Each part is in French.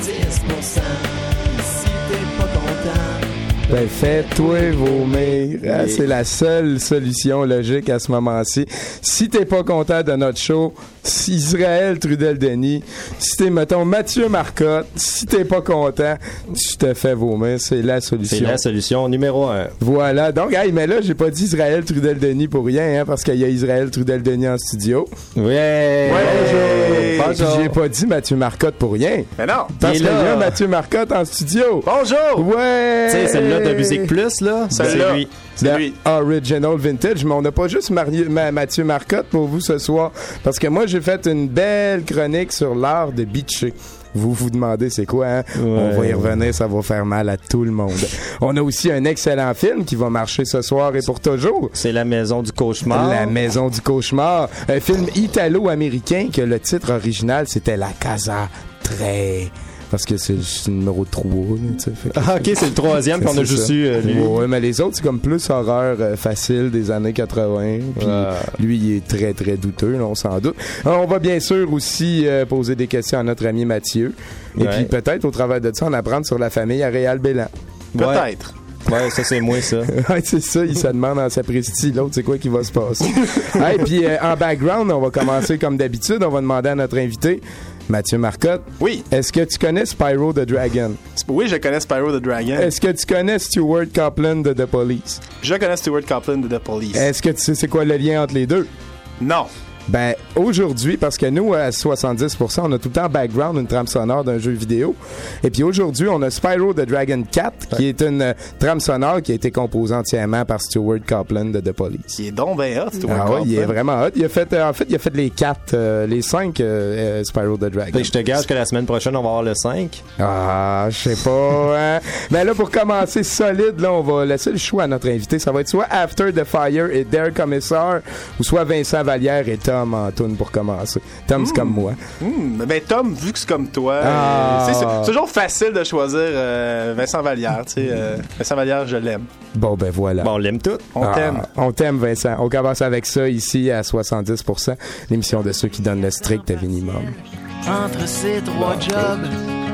Si t'es pas content, ben fais-toi vomir. Ah, c'est la seule solution logique à ce moment-ci. Si t'es pas content de notre show, si Israël Trudel-Denis, si t'es, mettons, Mathieu Marcotte, si t'es pas content, tu te fais vomir. C'est la solution. C'est la solution numéro 1. Voilà. Donc, hey, mais là, j'ai pas dit Israël Trudel-Denis pour rien, hein, parce qu'il y a Israël Trudel-Denis en studio. Ouais. Bonjour. J'ai pas dit Mathieu Marcotte pour rien. Mais non. Parce qu'il y a Mathieu Marcotte en studio. Bonjour. Ouais. Tu sais, celle-là de Musique Plus, là, c'est lui. C'est lui. Original Vintage, mais on n'a pas juste Mathieu Marcotte pour vous ce soir, parce que moi j'ai fait une belle chronique sur l'art de bitcher. Vous vous demandez c'est quoi, hein? Ouais. On va y revenir, ça va faire mal à tout le monde. On a aussi un excellent film qui va marcher ce soir et pour toujours. C'est La Maison du Cauchemar. La Maison du Cauchemar. Un film italo-américain que le titre original c'était La Casa Tre. Parce que c'est le numéro 3. Tu sais, ah, ok, c'est le troisième, puis on a juste eu lui. Ouais, mais les autres, c'est comme plus horreur facile des années 80. Puis lui, il est très, très douteux, là, on s'en doute. Alors, on va bien sûr aussi poser des questions à notre ami Mathieu. Et puis peut-être, au travers de ça, en apprendre sur la famille à Réal-Bélan. Peut-être. Ouais, ça, c'est moi, ça. Ouais, c'est ça, il se demande en sapristi. L'autre, c'est quoi qui va se passer? Hey, puis en background, on va commencer comme d'habitude. On va demander à notre invité, Mathieu Marcotte. Oui. Est-ce que tu connais Spyro the Dragon? Oui, je connais Spyro the Dragon. Est-ce que tu connais Stuart Copeland de The Police? Je connais Stuart Copeland de The Police. Est-ce que tu sais c'est quoi le lien entre les deux? Non. Ben, aujourd'hui, parce que nous, à 70%, on a tout le temps en background une trame sonore d'un jeu vidéo. Et puis aujourd'hui, on a Spyro the Dragon 4, qui est une trame sonore qui a été composée entièrement par Stuart Copeland de The Police. Il est donc bien hot, Stuart Copeland. Ah ouais, il est vraiment hot. Il a fait, en fait, il a fait les 4, les 5 Spyro the Dragon. Et je te gage que la semaine prochaine, on va avoir le 5. Ah, je sais pas, hein. Mais là, pour commencer solide, là, on va laisser le choix à notre invité. Ça va être soit After the Fire et Dare Commissar, ou soit Vincent Vallière et Tom en toune pour commencer. Tom, c'est comme moi. Ben Tom, vu que c'est comme toi, c'est toujours facile de choisir Vincent Vallière. Tu sais, Vincent Vallière, je l'aime. Bon, ben voilà. Bon, on l'aime tout. On t'aime. On t'aime, Vincent. On commence avec ça ici à 70%. L'émission de ceux qui donnent le strict minimum. Entre ces trois jobs,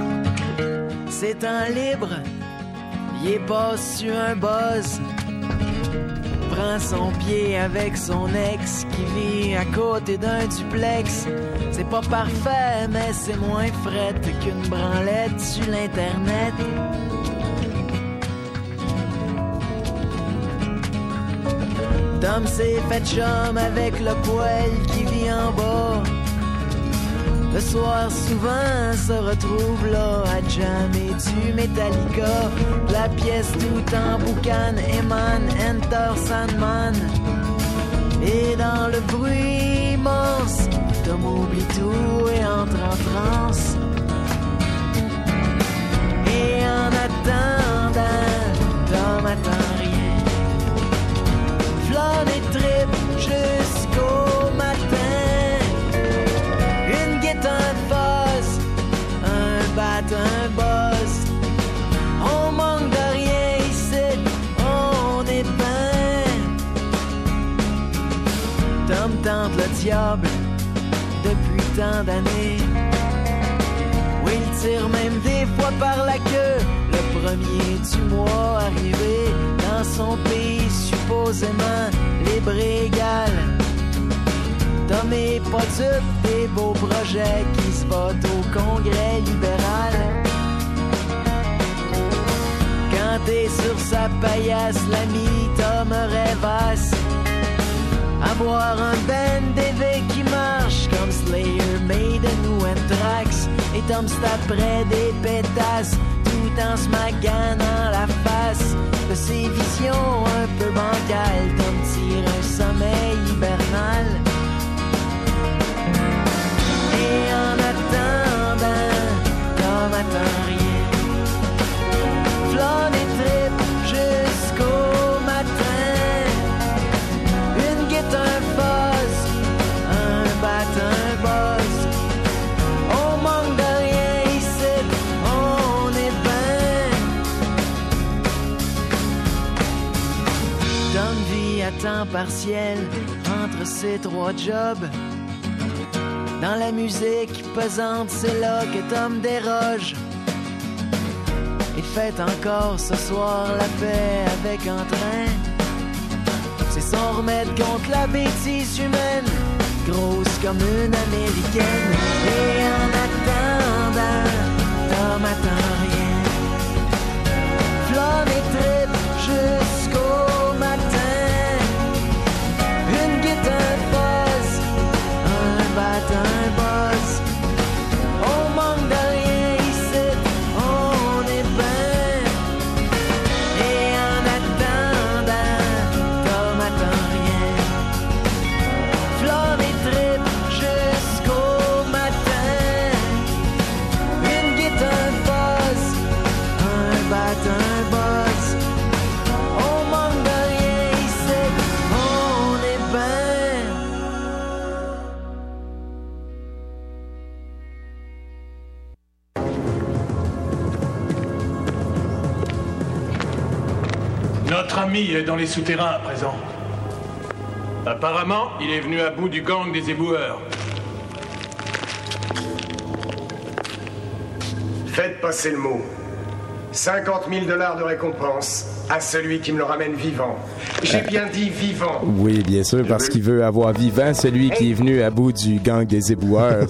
c'est un libre. Il est pas sur un buzz. Prend son pied avec son ex qui vit à côté d'un duplex. C'est pas parfait, mais c'est moins frette qu'une branlette sur l'internet. Tom s'est fait chum avec le poêle qui vit en bas. Le soir souvent se retrouve là à jammer du Metallica. La pièce tout en boucan émane Enter Sandman. Et dans le bruit immense, Tom oublie tout et entre en transe. Et en attendant, Tom attend rien. Flâne et trip jusqu'au matin. Un fuzz, un bat, un buzz. On manque de rien ici, on est ben. Tom tente le diable depuis tant d'années. Oui, il tire même des fois par la queue. Le premier du mois arrivé dans son pays, supposément libre et égal. Tom est pas dupe des beaux projets qui se votent au congrès libéral. Quand t'es sur sa paillasse, l'ami Tom rêvasse à voir un band d'EV qui marche comme Slayer, Maiden ou Anthrax. Et Tom se tape près des pétasses tout en se maganant la face de ses visions un peu bancales. Tom tire un sommeil hibernal. Et en attendant, Tom attend rien. Flâne et trip jusqu'au matin. Une guitare, un fuzz, un bat, un buzz. On manque de rien ici, on est ben. Tom vit à temps partiel entre ses trois jobs. Dans la musique pesante, c'est là que Tom déroge. et faites encore ce soir la paix avec entrain. C'est son remède contre la bêtise humaine, grosse comme une américaine. Et en attendant, Tom attend rien. Flamme et trip jusqu'au matin. Une guitare buzz, un bat, un buzz. On manque de rien ici, on est ben. Et en attendant, Tom attend rien. Flamme et trip jusqu'au matin. Une guitare buzz, un bat, un buzz. On manque de rien ici, on est ben. Notre ami est dans les souterrains à présent. Apparemment, il est venu à bout du gang des éboueurs. Faites passer le mot. 50 000 $ de récompense à celui qui me le ramène vivant. J'ai bien dit vivant. Oui, bien sûr, parce qu'il veut avoir vivant celui qui est venu à bout du gang des éboueurs.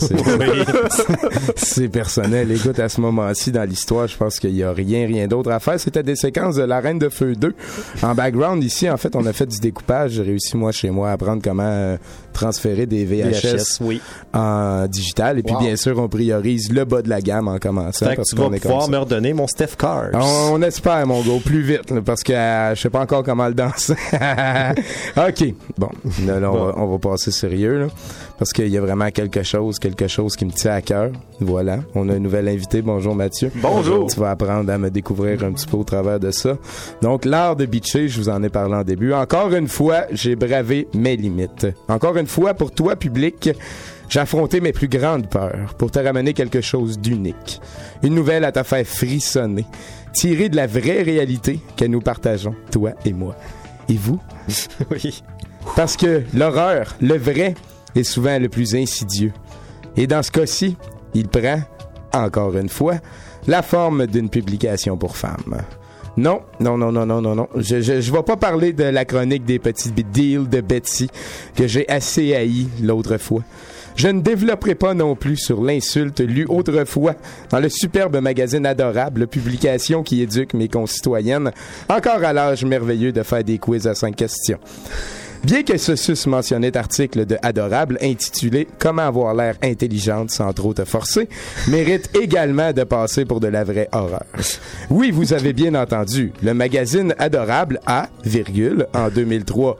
C'est personnel. Écoute, à ce moment-ci dans l'histoire, je pense qu'il y a rien d'autre à faire. C'était des séquences de La Reine de Feu 2. En background, ici, en fait, on a fait du découpage. J'ai réussi, moi, chez moi, à apprendre comment transférer des VHS oui. en digital. Et puis, bien sûr, on priorise le bas de la gamme en commençant. Fait que tu vas pouvoir me redonner mon Steph Cars. On espère, mon gars, plus vite, là, parce que je sais pas encore comment le danser. OK. Bon, là, on va passer sérieux, là, parce qu'il y a vraiment quelque chose qui me tient à cœur. Voilà. On a un nouvel invité. Bonjour, Mathieu. Bonjour. Tu vas apprendre à me découvrir un petit peu au travers de ça. Donc, l'art de bitcher, je vous en ai parlé en début. Encore une fois, j'ai bravé mes limites. Encore une fois, pour toi, public, j'ai affronté mes plus grandes peurs pour te ramener quelque chose d'unique. Une nouvelle à te faire frissonner, tirée de la vraie réalité que nous partageons, toi et moi. Et vous? Oui. Parce que l'horreur, le vrai, est souvent le plus insidieux. Et dans ce cas-ci, il prend, encore une fois, la forme d'une publication pour femmes. Non. Je vais pas parler de la chronique des petits deals de Betsy que j'ai assez haï l'autre fois. Je ne développerai pas non plus sur l'insulte lue autrefois dans le superbe magazine Adorable, publication qui éduque mes concitoyennes, encore à l'âge merveilleux de faire des quiz à 5 questions. Bien que ce sus-mentionné article de Adorable intitulé « Comment avoir l'air intelligente sans trop te forcer » mérite également de passer pour de la vraie horreur. Oui, vous avez bien entendu, le magazine Adorable a, en 2003,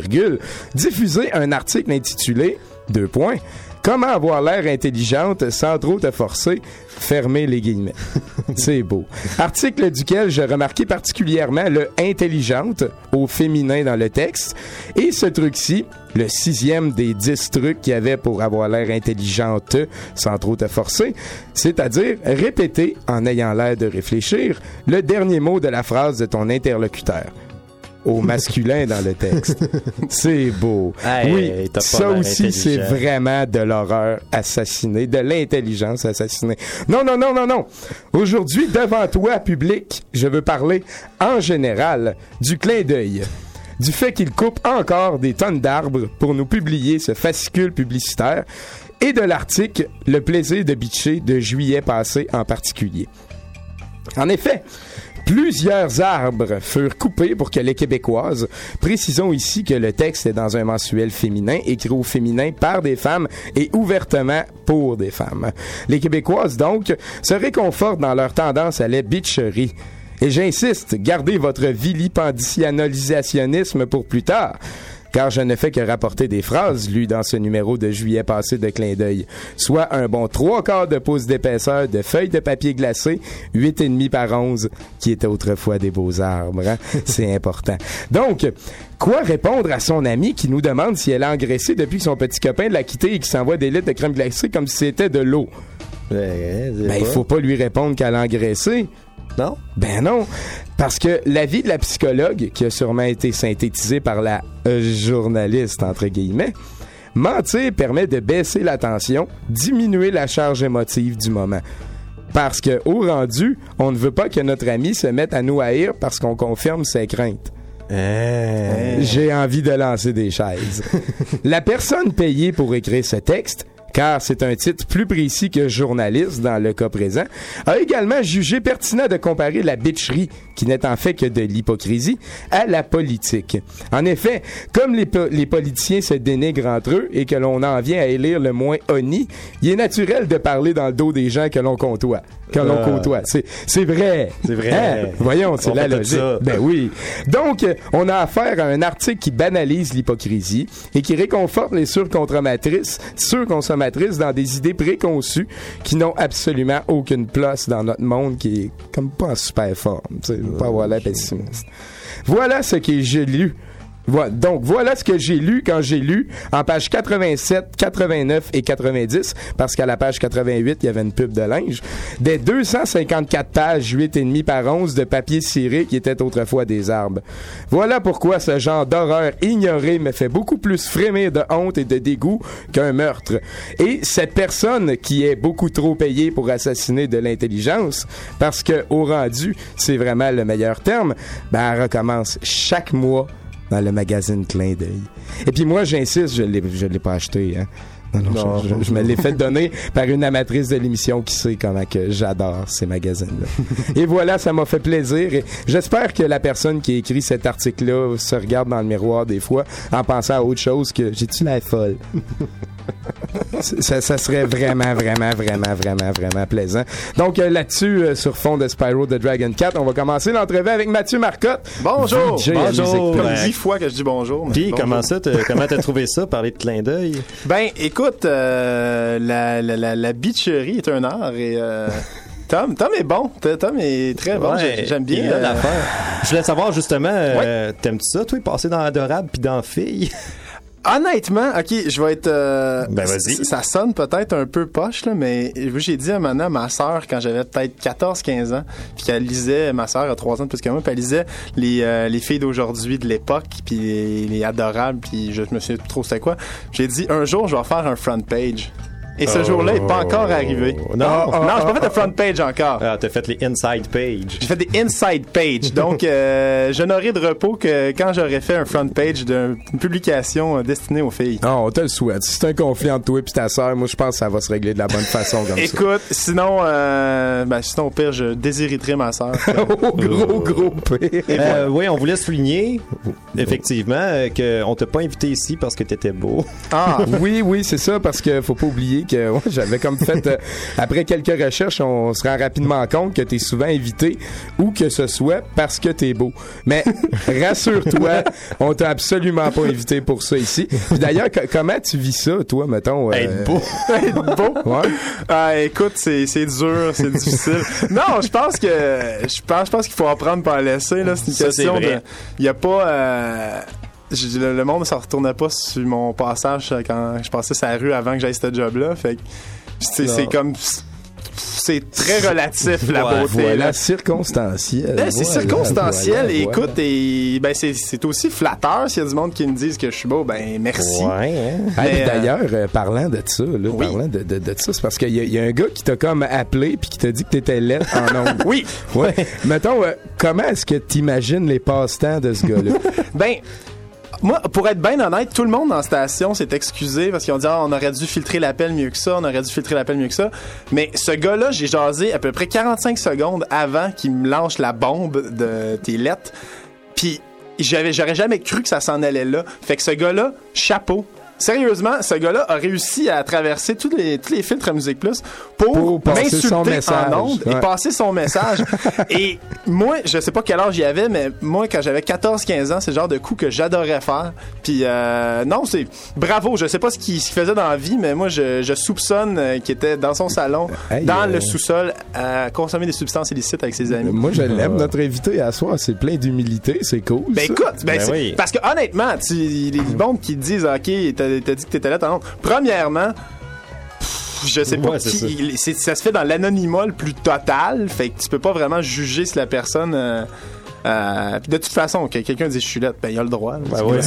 diffusé un article intitulé « Comment avoir l'air intelligente sans trop te forcer » fermez les guillemets. C'est beau. Article duquel je remarquais particulièrement le « intelligente » au féminin dans le texte. Et ce truc-ci, le 6e des 10 trucs qu'il y avait pour avoir l'air intelligente sans trop te forcer, c'est-à-dire répéter, en ayant l'air de réfléchir, le dernier mot de la phrase de ton interlocuteur. Au masculin dans le texte. C'est beau. Hey, oui, ça aussi, c'est vraiment de l'horreur assassinée, de l'intelligence assassinée. Non. Aujourd'hui, devant toi, public, je veux parler en général du clin d'œil. Du fait qu'il coupe encore des tonnes d'arbres pour nous publier ce fascicule publicitaire et de l'article « Le plaisir de bitcher » de juillet passé en particulier. En effet, plusieurs arbres furent coupés pour que les Québécoises, précisons ici que le texte est dans un mensuel féminin, écrit au féminin par des femmes et ouvertement pour des femmes. Les Québécoises, donc, se réconfortent dans leur tendance à la bitcherie. Et j'insiste, gardez votre vilipenditionnalisationnisme pour plus tard. Car je ne fais que rapporter des phrases lues dans ce numéro de juillet passé de Clin d'œil. Soit un bon 3/4 de pouce d'épaisseur de feuilles de papier glacé, 8,5 par 11, qui étaient autrefois des beaux arbres. Hein? C'est important. Donc, quoi répondre à son amie qui nous demande si elle a engraissé depuis que son petit copain l'a quitté et qui s'envoie des litres de crème glacée comme si c'était de l'eau? Il faut pas lui répondre qu'elle a engraissé. Non? Ben non, parce que l'avis de la psychologue, qui a sûrement été synthétisé par la journaliste, entre guillemets, mentir permet de baisser la tension, diminuer la charge émotive du moment. Parce que, au rendu, on ne veut pas que notre ami se mette à nous haïr parce qu'on confirme ses craintes. J'ai envie de lancer des chaises. La personne payée pour écrire ce texte, car c'est un titre plus précis que journaliste dans le cas présent, a également jugé pertinent de comparer la bitcherie, qui n'est en fait que de l'hypocrisie, à la politique. En effet, comme les politiciens se dénigrent entre eux et que l'on en vient à élire le moins honni, il est naturel de parler dans le dos des gens que l'on côtoie. C'est vrai. C'est vrai. Hein? Voyons, c'est on la logique. Ben oui. Donc, on a affaire à un article qui banalise l'hypocrisie et qui réconforte les surconsommatrices dans des idées préconçues qui n'ont absolument aucune place dans notre monde qui est comme pas en super forme. Pas avoir l'air pessimiste. Voilà ce que j'ai lu. Donc, voilà ce que j'ai lu quand j'ai lu en page 87, 89 et 90, parce qu'à la page 88, il y avait une pub de linge, des 254 pages 8,5 par 11 de papier ciré qui étaient autrefois des arbres. Voilà pourquoi ce genre d'horreur ignorée me fait beaucoup plus frémir de honte et de dégoût qu'un meurtre. Et cette personne qui est beaucoup trop payée pour assassiner de l'intelligence, parce que au rendu, c'est vraiment le meilleur terme, elle recommence chaque mois dans le magazine Clin d'œil. Et puis moi, j'insiste, je l'ai pas acheté, hein. Non. Je me l'ai fait donner par une amatrice de l'émission qui sait comment que j'adore ces magazines-là. Et voilà, ça m'a fait plaisir. Et j'espère que la personne qui a écrit cet article-là se regarde dans le miroir des fois en pensant à autre chose que j'ai-tu l'air folle? Ça serait vraiment plaisant. Donc là-dessus, sur fond de Spyro the Dragon 4, on va commencer l'entrevue avec Mathieu Marcotte. Bonjour! Bonjour! Comme 10 fois que je dis bonjour. Puis, bonjour. comment t'as trouvé ça, parler de clin d'œil? Ben, écoute, la bitcherie est un art et... Tom est bon. Tom est très bon. Ouais, j'aime bien. Je voulais savoir justement, t'aimes-tu ça, toi, passer dans Adorable puis dans Filles? Honnêtement, ok, je vais être... Ben vas-y. Ça sonne peut-être un peu poche, là, mais j'ai dit à ma sœur, quand j'avais peut-être 14-15 ans, puis qu'elle lisait, ma sœur a 3 ans de plus que moi, puis elle lisait les filles d'aujourd'hui de l'époque, puis les Adorables, puis je me souviens plus trop c'était quoi. J'ai dit, un jour, je vais faire un front page. Et ce jour-là n'est pas encore arrivé. Non, j'ai pas fait de front page encore. Ah, t'as fait les inside page. J'ai fait des inside page. Donc, je n'aurai de repos que quand j'aurai fait un front page d'une publication destinée aux filles. Non, on te le souhaite. Si c'est un conflit entre toi et ta sœur, moi, je pense que ça va se régler de la bonne façon comme ça. Écoute, sinon, au pire, je déshériterai ma sœur. gros pire. Oui, on voulait souligner, effectivement, qu'on t'a pas invité ici parce que t'étais beau. Ah, oui, c'est ça, parce que faut pas oublier que j'avais comme fait après quelques recherches, on se rend rapidement compte que t'es souvent invité ou que ce soit parce que t'es beau. Mais rassure-toi, on t'a absolument pas invité pour ça ici. Puis d'ailleurs, comment tu vis ça, toi, mettons? Être beau. Être beau? Ouais. Écoute, c'est dur, c'est difficile. Non, je pense qu'il faut apprendre par laisser, là. C'est une question de... Il y a pas... le monde ne se retournait pas sur mon passage quand je passais sur la rue avant que j'aille ce job-là. Fait que c'est comme... C'est très relatif, la beauté. Voilà, circonstanciel. C'est circonstanciel. Et écoute, c'est aussi flatteur s'il y a du monde qui me disent que je suis beau. Ben, merci. Ouais. D'ailleurs, parlant de ça, parlant de ça, c'est parce qu'il y a un gars qui t'a comme appelé puis qui t'a dit que t'étais laide en ondes. Oui. Ouais. Mettons, comment est-ce que t'imagines les passe-temps de ce gars-là? Ben... Moi, pour être bien honnête, tout le monde dans la station s'est excusé parce qu'ils ont dit on aurait dû filtrer l'appel mieux que ça, Mais ce gars-là, j'ai jasé à peu près 45 secondes avant qu'il me lance la bombe de tes lettres. Puis j'aurais jamais cru que ça s'en allait là. Fait que ce gars-là, chapeau. Sérieusement, ce gars-là a réussi à traverser tous les filtres à Musique Plus pour m'insulter en ondes et passer son message. Et moi, je sais pas quel âge il avait, mais moi, quand j'avais 14-15 ans, c'est le genre de coup que j'adorais faire. Puis non, c'est bravo. Je sais pas ce qu'il faisait dans la vie, mais moi, je soupçonne qu'il était dans son salon, dans le sous-sol, à consommer des substances illicites avec ses amis. Moi, je l'aime. Notre invité à soir, c'est plein d'humilité. C'est cool. Ben ça. Écoute, oui. Parce que honnêtement, les bombes qui te disent, OK, t'as dit que t'étais là, premièrement, je sais pas ça se fait dans l'anonymat le plus total, fait que tu peux pas vraiment juger si la personne Puis de toute façon, que quelqu'un dise je suis lettre, ben il a le droit.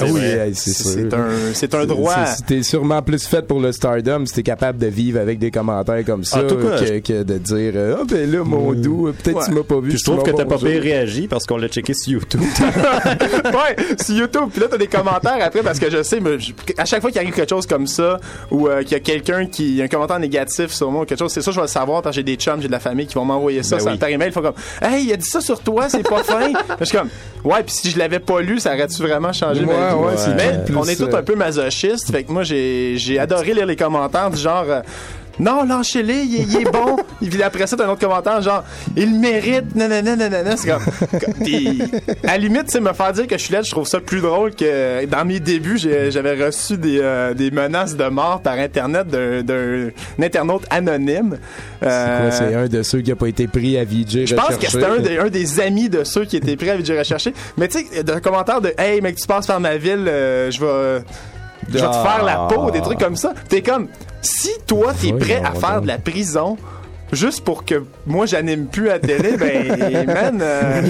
C'est un droit. T'es sûrement plus fait pour le stardom si t'es capable de vivre avec des commentaires comme ça que de dire ah ben là mon doux, peut-être tu m'as pas vu. Puis je trouve que t'as pas bien réagi parce qu'on l'a checké sur YouTube. Ouais, sur YouTube. Puis là t'as des commentaires après parce que je sais, à chaque fois qu'il arrive quelque chose comme ça ou qu'il y a quelqu'un qui a un commentaire négatif sur moi ou quelque chose, c'est ça je vais le savoir parce que j'ai des chums, j'ai de la famille qui vont m'envoyer ça par email. Ils font comme hey, il a dit ça sur toi, c'est pas fin. Je suis comme ouais, puis si je l'avais pas lu, ça aurait-tu vraiment changé ma vie? Mais on est tous un peu masochistes. Fait que moi j'ai adoré lire les commentaires du genre non, lâchez-les, il est bon. Puis après ça, t'as un autre commentaire, genre, il mérite, nanana. C'est comme. Pis, à la limite, tu sais, me faire dire que je suis laide, je trouve ça plus drôle que dans mes débuts, j'avais reçu des menaces de mort par Internet d'un internaute anonyme. C'est quoi, c'est un de ceux qui a pas été pris à VJ Je pense que c'était un des amis de ceux qui étaient pris à VJ recherché. Mais tu sais, d'un commentaire de hey, mec, tu passes par ma ville, je vais te faire la peau, des trucs comme ça. T'es comme, si toi, t'es prêt à faire de la prison juste pour que moi, j'anime plus à télé, ben, man,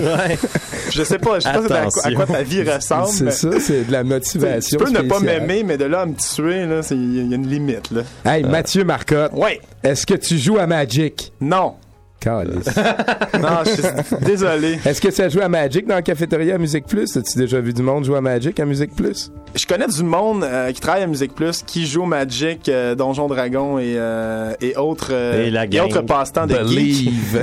je sais pas à quoi ta vie ressemble. C'est ça, c'est de la motivation. Tu peux spéciale. ne pas m'aimer, mais de là à me tuer, là, il y a une limite, là. Hey, Mathieu Marcotte. Ouais. Est-ce que tu joues à Magic? Non. Calice. Non, je suis désolé. Est-ce que tu as joué à Magic dans la cafétéria à Musique Plus? As-tu déjà vu du monde jouer à Magic à Musique Plus? Je connais du monde qui travaille à Musique Plus, qui joue au Magic, Donjon Dragon et autres passe-temps de geek.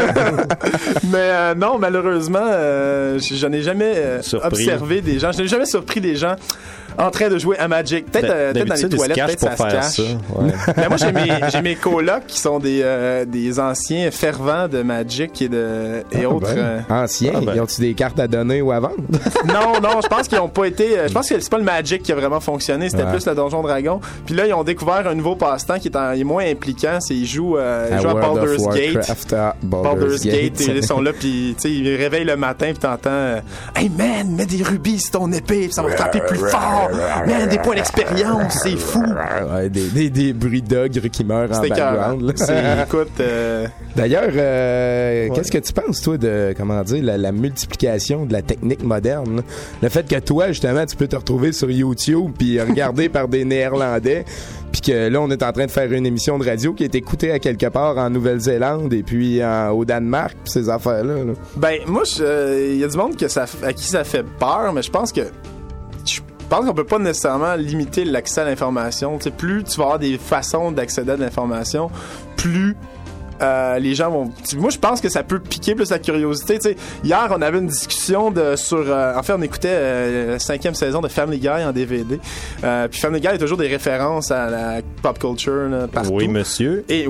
Mais non, malheureusement, je n'ai jamais observé des gens. Je n'ai jamais surpris des gens en train de jouer à Magic. Peut-être dans les toilettes, peut-être ça se cache. Ouais. Mais moi, j'ai mes colocs qui sont des anciens fervents de Magic et autres. Anciens? Ils ont-tu des cartes à donner ou à vendre? Non, je pense qu'ils n'ont pas été... je pense que c'est pas le Magic qui a vraiment fonctionné, c'était plus le Donjon Dragon. Puis là, ils ont découvert un nouveau passe-temps qui est moins impliquant, c'est ils jouent à Baldur's Gate. Baldur's Gate, ils sont là, puis ils réveillent le matin, puis t'entends hey man, mets des rubis sur ton épée, puis ça va frapper plus fort. Man, des points d'expérience, c'est fou. Ouais, des bruits d'ogres qui meurent en background. Écoute... D'ailleurs, qu'est-ce que tu penses, toi, de, comment dire, la multiplication de la technique moderne? Le fait que toi, justement, tu peux te retrouver sur YouTube puis regarder par des Néerlandais, puis que là, on est en train de faire une émission de radio qui est écoutée à quelque part en Nouvelle-Zélande et puis au Danemark, pis ces affaires-là. Là. Ben, moi, il y a du monde à qui ça fait peur, mais je pense qu'on peut pas nécessairement limiter l'accès à l'information. T'sais, plus tu vas avoir des façons d'accéder à l'information, plus les gens vont... Moi, je pense que ça peut piquer plus la curiosité. T'sais, hier, on avait une discussion sur... en fait, on écoutait la 5e saison de Family Guy en DVD. Puis Family Guy a toujours des références à la pop culture là, partout. Oui, monsieur. Et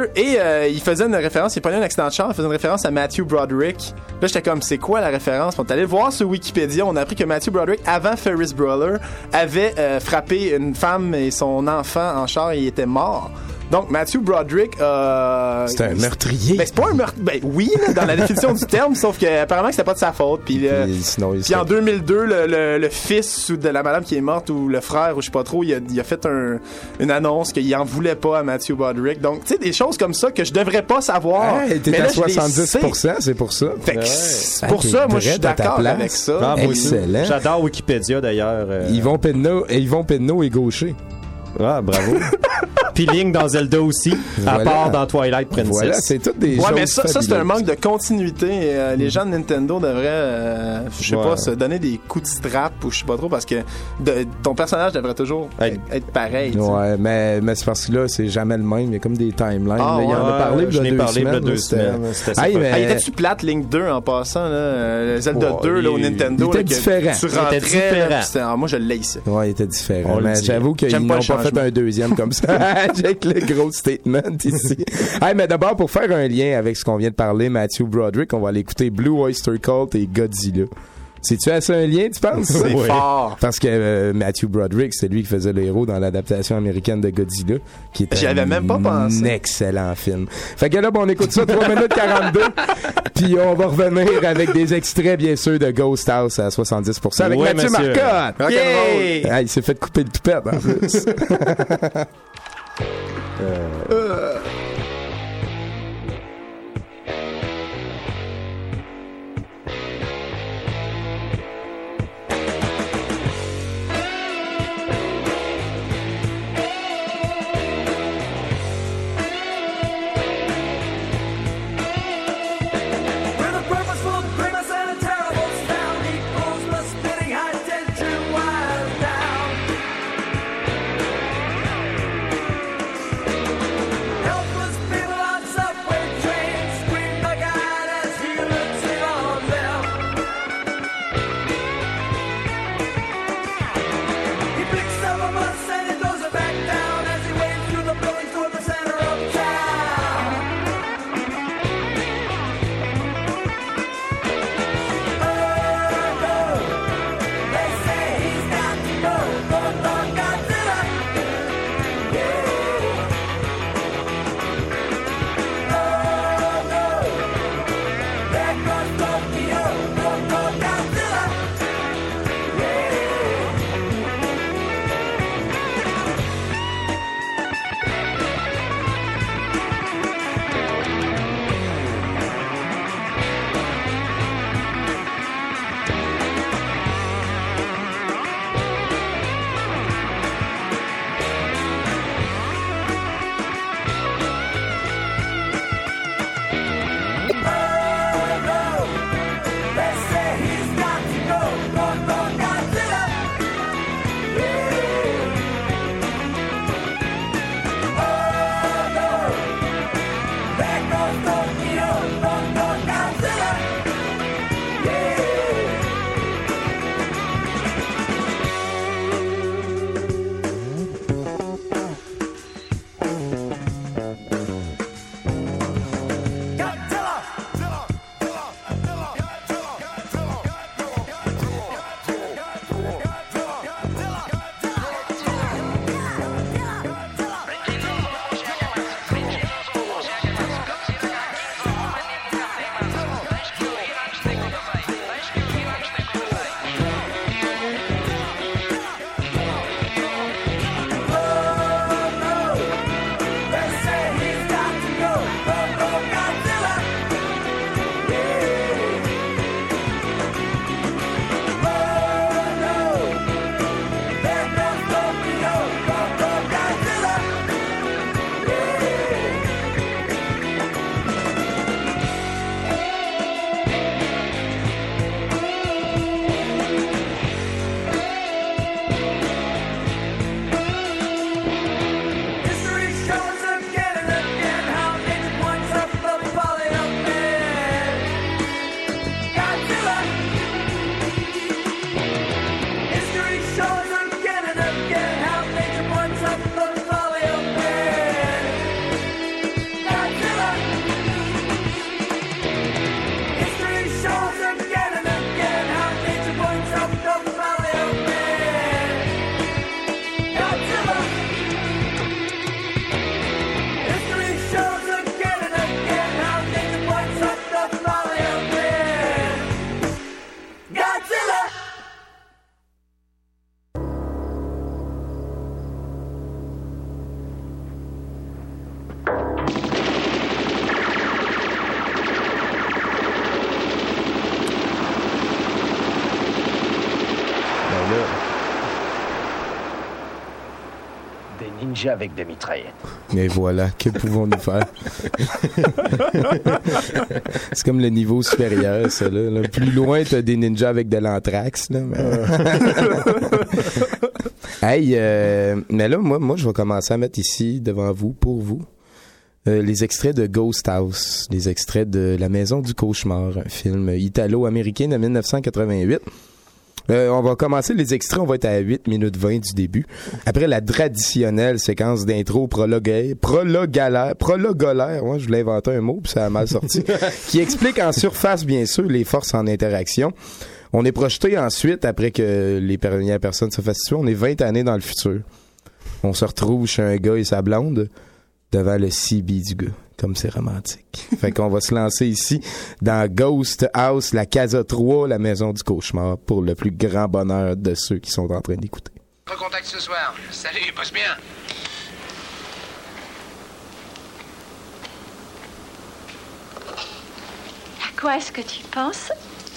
il faisait une référence, il prenait un accident de char, il faisait une référence à Matthew Broderick. Là, j'étais comme, c'est quoi la référence? On est allé voir sur Wikipédia, on a appris que Matthew Broderick, avant Ferris Bueller, avait frappé une femme et son enfant en char et il était mort. Donc, Matthew Broderick... c'est un meurtrier. Ben, c'est pas un meurtrier. Ben, oui, là, dans la définition du terme, sauf que apparemment que c'était pas de sa faute. Puis en 2002, le fils de la madame qui est morte, ou le frère, ou je sais pas trop, il a fait une annonce qu'il en voulait pas à Matthew Broderick. Donc, tu sais, des choses comme ça que je devrais pas savoir. Hey, t'es à 70%, c'est pour ça. Fait que pour ça, moi, je suis d'accord avec ça. Excellent. J'adore Wikipédia, d'ailleurs. Yvon Penneau est gaucher. Ah, bravo. Puis Link dans Zelda aussi, à part dans Twilight Princess. Voilà, c'est toutes des choses mais ça c'est un manque de continuité. Les gens de Nintendo devraient, je sais pas, se donner des coups de strap ou je sais pas trop, parce que ton personnage devrait toujours être pareil. Ouais, mais c'est parce que là, c'est jamais le même. Il y a comme des timelines. Il en a parlé il y a 2 semaines. Il était-tu plate Link 2 en passant, là? Zelda 2 là, au Nintendo. Il était différent. Tu rentrais, moi je l'ai ici. Ouais, il était différent. Mais j'avoue qu'ils n'ont pas fait un deuxième comme ça. Avec le gros statement ici. Hey, mais d'abord, pour faire un lien avec ce qu'on vient de parler, Matthew Broderick, on va aller écouter Blue Oyster Cult et Godzilla. C'est-tu assez un lien, tu penses? C'est fort. Parce que Matthew Broderick, c'est lui qui faisait le héros dans l'adaptation américaine de Godzilla, qui était même pas pensé. Un excellent film. Fait que là, on écoute ça 3 minutes 42, puis on va revenir avec des extraits, bien sûr, de Ghost House à 70%, avec Mathieu Marcotte. Yeah! Il s'est fait couper le toupette, en plus. ninjas avec des mitraillettes. Et voilà, que pouvons-nous faire? C'est comme le niveau supérieur, ça, là. Là. Plus loin, t'as des ninjas avec de l'anthrax, là. Hey, mais là, moi, je vais commencer à mettre ici, devant vous, pour vous, les extraits de Ghost House, les extraits de La Maison du Cauchemar, un film italo-américain de 1988. On va commencer les extraits, on va être à 8 minutes 20 du début. Après la traditionnelle séquence d'intro prologolaire, ouais, je voulais inventer un mot, puis ça a mal sorti, qui explique en surface, bien sûr, les forces en interaction. On est projeté ensuite, après que les premières personnes se fassent tuer, on est 20 années dans le futur. On se retrouve chez un gars et sa blonde, devant le CB du gars. Comme c'est romantique. Fait qu'on va se lancer ici dans Ghost House, la Casa 3, la maison du cauchemar, pour le plus grand bonheur de ceux qui sont en train d'écouter. Recontacte ce soir. Salut, bosse bien. À quoi est-ce que tu penses?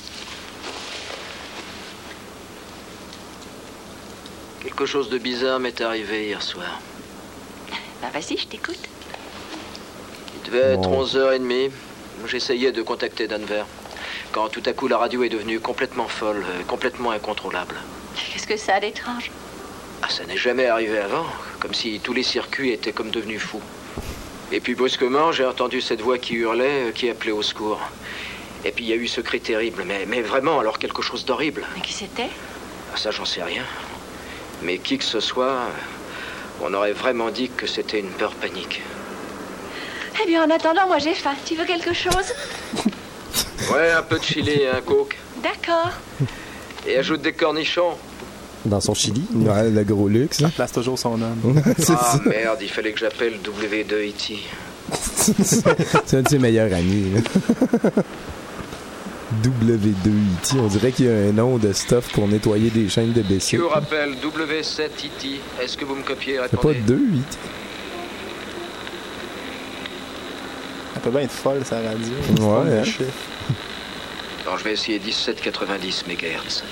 Quelque chose de bizarre m'est arrivé hier soir. Bah vas-y, je t'écoute. Il devait être 11h30. J'essayais de contacter Denver. Quand tout à coup la radio est devenue complètement folle, complètement incontrôlable. Qu'est-ce que ça a d'étrange? Ah, ça n'est jamais arrivé avant. Comme si tous les circuits étaient comme devenus fous. Et puis brusquement, j'ai entendu cette voix qui hurlait, qui appelait au secours. Et puis il y a eu ce cri terrible, mais vraiment, alors quelque chose d'horrible. Mais qui c'était? Ah, ça, j'en sais rien. Mais qui que ce soit, on aurait vraiment dit que c'était une peur panique. Eh bien, en attendant, moi j'ai faim. Tu veux quelque chose? Ouais, un peu de chili et un coke. D'accord. Et ajoute des cornichons. Dans son chili? Ouais, le gros luxe. Ça place toujours son homme. Ah merde, il fallait que j'appelle W2ET. C'est un de ses meilleurs amis. W2ET, on dirait qu'il y a un nom de stuff pour nettoyer des chaînes de BC. Qui vous rappelle W7ET? Est-ce que vous me copiez? C'est Répondez. pas 2 ET. Elle peut bien être folle, sa radio. Ouais, hein. Non, je vais essayer 1790 MHz.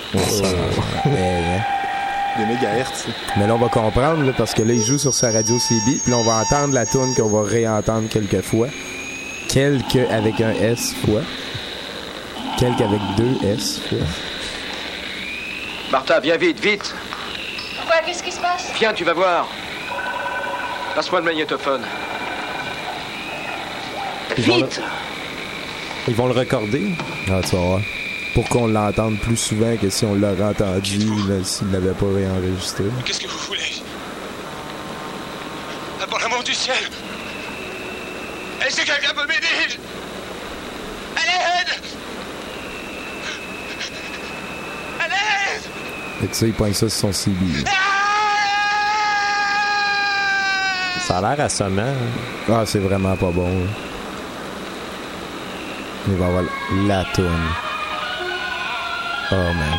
Des mégahertz. Mais là, on va comprendre, là, parce que là, il joue sur sa radio CB, puis là, on va entendre la toune qu'on va réentendre quelques fois. Quelques avec un S fois. Quelques avec 2 S fois. Martha, viens vite, vite. Pourquoi? Qu'est-ce qui se passe? Viens, tu vas voir. Passe-moi le magnétophone. Vite! Ils vont le recorder. Ah, tu vas voir. Pour qu'on l'entende plus souvent que si on l'aurait entendu, là, s'il n'avait pas réenregistré. Qu'est-ce que vous voulez? Ah, pour l'amour du ciel! Est-ce que quelqu'un peut m'aider? À l'aide! À l'aide! Fait que ça, il pointe ça sur son CB. Ça a l'air assommant. Ah, c'est vraiment pas bon. Là. Il va avoir la toune. Oh, man.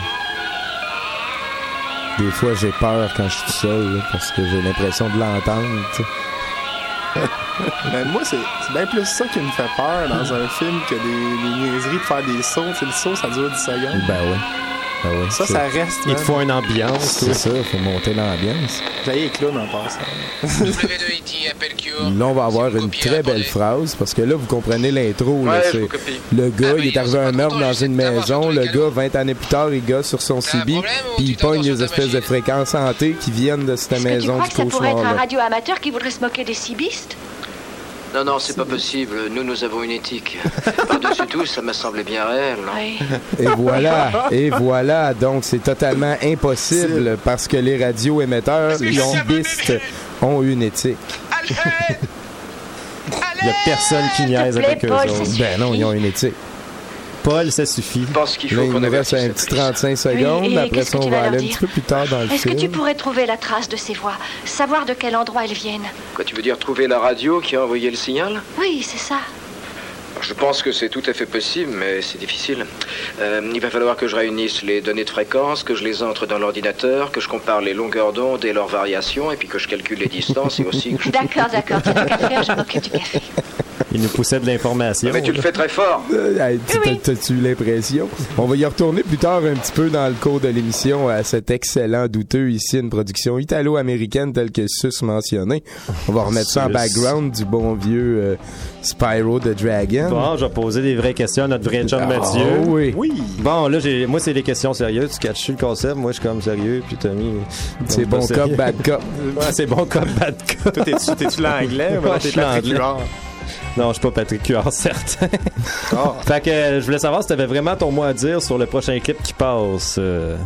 Des fois, j'ai peur quand je suis tout seul, là, parce que j'ai l'impression de l'entendre, tu sais. Mais moi, c'est bien plus ça qui me fait peur dans un film que des niaiseries de faire des sauts. Tu sais, le saut, ça dure 10 secondes. Ben oui. Ben oui. Ça reste. Il te faut une ambiance. C'est ça, il faut monter l'ambiance. J'ai les clowns en passant. W2ET, appelle Cure. Là, on va avoir une très belle phrase, parce que là, vous comprenez l'intro. Là, Ouais, je c'est vous copie. le gars, il est oui, arrivé à un c'est pas meurtre trop dans tôt, une j'essaie de maison. savoir Le sur le gars, 20 années plus tard, il gosse sur son T'as un CB, problème ou puis il tu t'endors pogne sur des ta espèces de machine? fréquences hantées qui viennent de cette Est-ce que tu maison crois du que ça pourrait être un cauchemar-là. radio-amateur qui voudrait se moquer des cibistes? Non, non, c'est pas possible. Nous avons une éthique. Par-dessus tout, ça m'a semblé bien réel. Oui. Et voilà, donc c'est totalement impossible parce que les radio-émetteurs, les cibistes, ont une éthique. À l'aide! Il n'y a personne qui niaise S'il te avec plaît, eux Paul, autres. ça Ben non, ils ont une éthique. Paul, ça suffit. Je pense qu'il Là, faut il qu'on nous reste avertisse un la petit police. 35 secondes. Oui, et Après qu'est-ce ça, que on tu va vas aller leur un dire? petit peu plus tard dans le Est-ce que film. tu pourrais trouver la trace de ces voix? Savoir de quel endroit elles viennent? Quoi, tu veux dire trouver la radio qui a envoyé le signal? Oui, c'est ça. Je pense que c'est tout à fait possible, mais c'est difficile. Il va falloir que je réunisse les données de fréquence, que je les entre dans l'ordinateur, que je compare les longueurs d'onde et leurs variations, et puis que je calcule les distances et aussi que je... D'accord, d'accord. Tiens, le café, je m'occupe du café. Il nous poussait de l'information. Mais tu le fais très fort. T'as-tu eu l'impression? On va y retourner plus tard un petit peu dans le cours de l'émission à cet excellent douteux ici, une production italo-américaine telle que Sus mentionné. On va remettre ça en background du bon vieux Spyro the Dragon. Bon, je vais poser des vraies questions à notre vrai chum Mathieu. Oui. Bon, là, moi, c'est des questions sérieuses. Tu catches le concept. Moi, je suis comme sérieux. Puis Tommy... C'est bon cop, bad cop. Ouais, c'est bon cop, bad cop. Toi, t'es-tu l'anglais? Moi, t'es Patrick Huard. Non, je suis pas Patrick Huard, certain. Fait que je voulais savoir si t'avais vraiment ton mot à dire sur le prochain clip qui passe.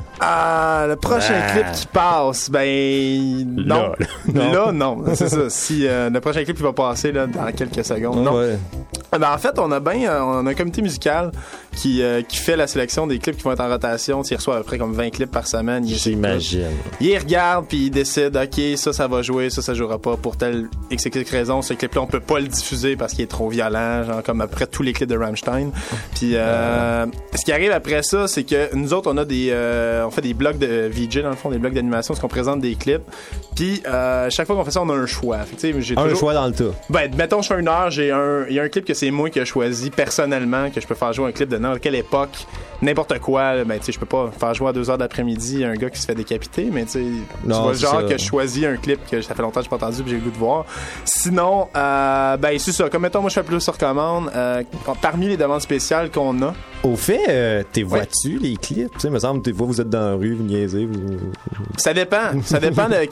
Le prochain clip qui passe, ben non. Là, non. C'est ça. Si le prochain clip qui va passer là, dans quelques secondes, non. Ouais. Ben, en fait, on a un comité musical qui fait la sélection des clips qui vont être en rotation. Il reçoit à peu près comme 20 clips par semaine. J'imagine. Il regarde puis il décide, OK, ça va jouer, ça jouera pas pour telle XX raison. Ce clip-là, on peut pas le diffuser parce qu'il est trop violent, genre comme après tous les clips de Rammstein. Puis ce qui arrive après ça, c'est que nous autres, on fait des blogs de VJ, dans le fond, des blogs d'animation, parce qu'on présente des clips. Puis chaque fois qu'on fait ça, on a un choix. Fait que, un choix dans le tout. Ben, mettons, je fais 1 heure, il y a un clip que c'est moi qui ai choisi personnellement, que je peux faire jouer un clip de n'importe quelle époque, n'importe quoi. Ben, tu sais, je peux pas faire jouer à 2 heures d'après-midi un gars qui se fait décapiter, mais tu sais, tu vois le genre que je choisis un clip que ça fait longtemps que j'ai pas entendu puis j'ai le goût de voir. Sinon, ben, c'est ça. Comme mettons, moi, je fais plus sur commande. Parmi les demandes spéciales qu'on a. Au fait, t'es vois-tu les clips? Tu sais, me semble, des fois, vous êtes dans la rue, vous niaisez. Ça dépend. Ça dépend de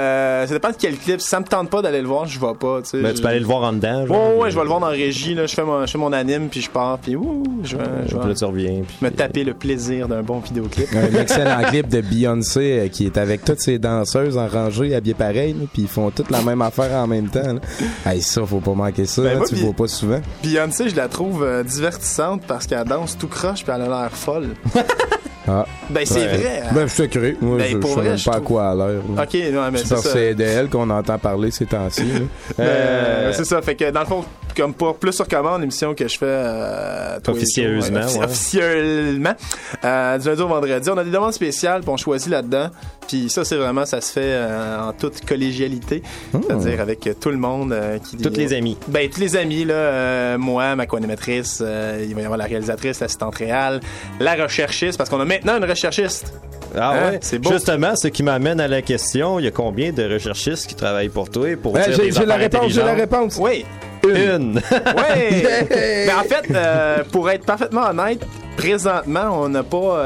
quel clip. Si ça me tente pas d'aller le voir, je vais pas. Ben, tu peux aller le voir en dedans. Ouais, je vais le voir dans la régie. Là. Je fais mon anime, puis je pars, puis je vais là, tu reviens. Me taper le plaisir d'un bon vidéoclip. Un excellent clip de Beyoncé qui est avec toutes ses danseuses en rangée, habillées pareil, puis ils font toutes la même affaire en même temps. Hey, ça, faut pas manquer ça. Ben, tu le vois pas souvent. Beyoncé, je la trouve divertissante parce qu'elle danse tout croche, puis elle a l'air folle. Ah. Ben, c'est vrai. Ben, je te crée. Moi, ben, je sais même pas à quoi elle a l'air. OK, non, mais c'est ça. C'est d'elle qu'on entend parler ces temps-ci. C'est ça. Fait que, dans le fond, comme pour plus sur commande, l'émission que je fais officieusement. Officiellement. Du lundi au vendredi. On a des demandes spéciales, puis on choisit là-dedans. Puis ça, c'est vraiment, ça se fait en toute collégialité. C'est-à-dire avec tout le monde. Tous les amis. Ben, tous les amis, là. Moi, ma co-animatrice, il va y avoir la réalisatrice, l'assistante réelle, la recherchiste, parce qu'on a maintenant une recherchiste. Ah ouais, c'est beau. Justement, ce qui m'amène à la question, il y a combien de recherchistes qui travaillent pour toi pour dire des j'ai la réponse. Oui. Une. Oui. Mais en fait, pour être parfaitement honnête, présentement, on n'a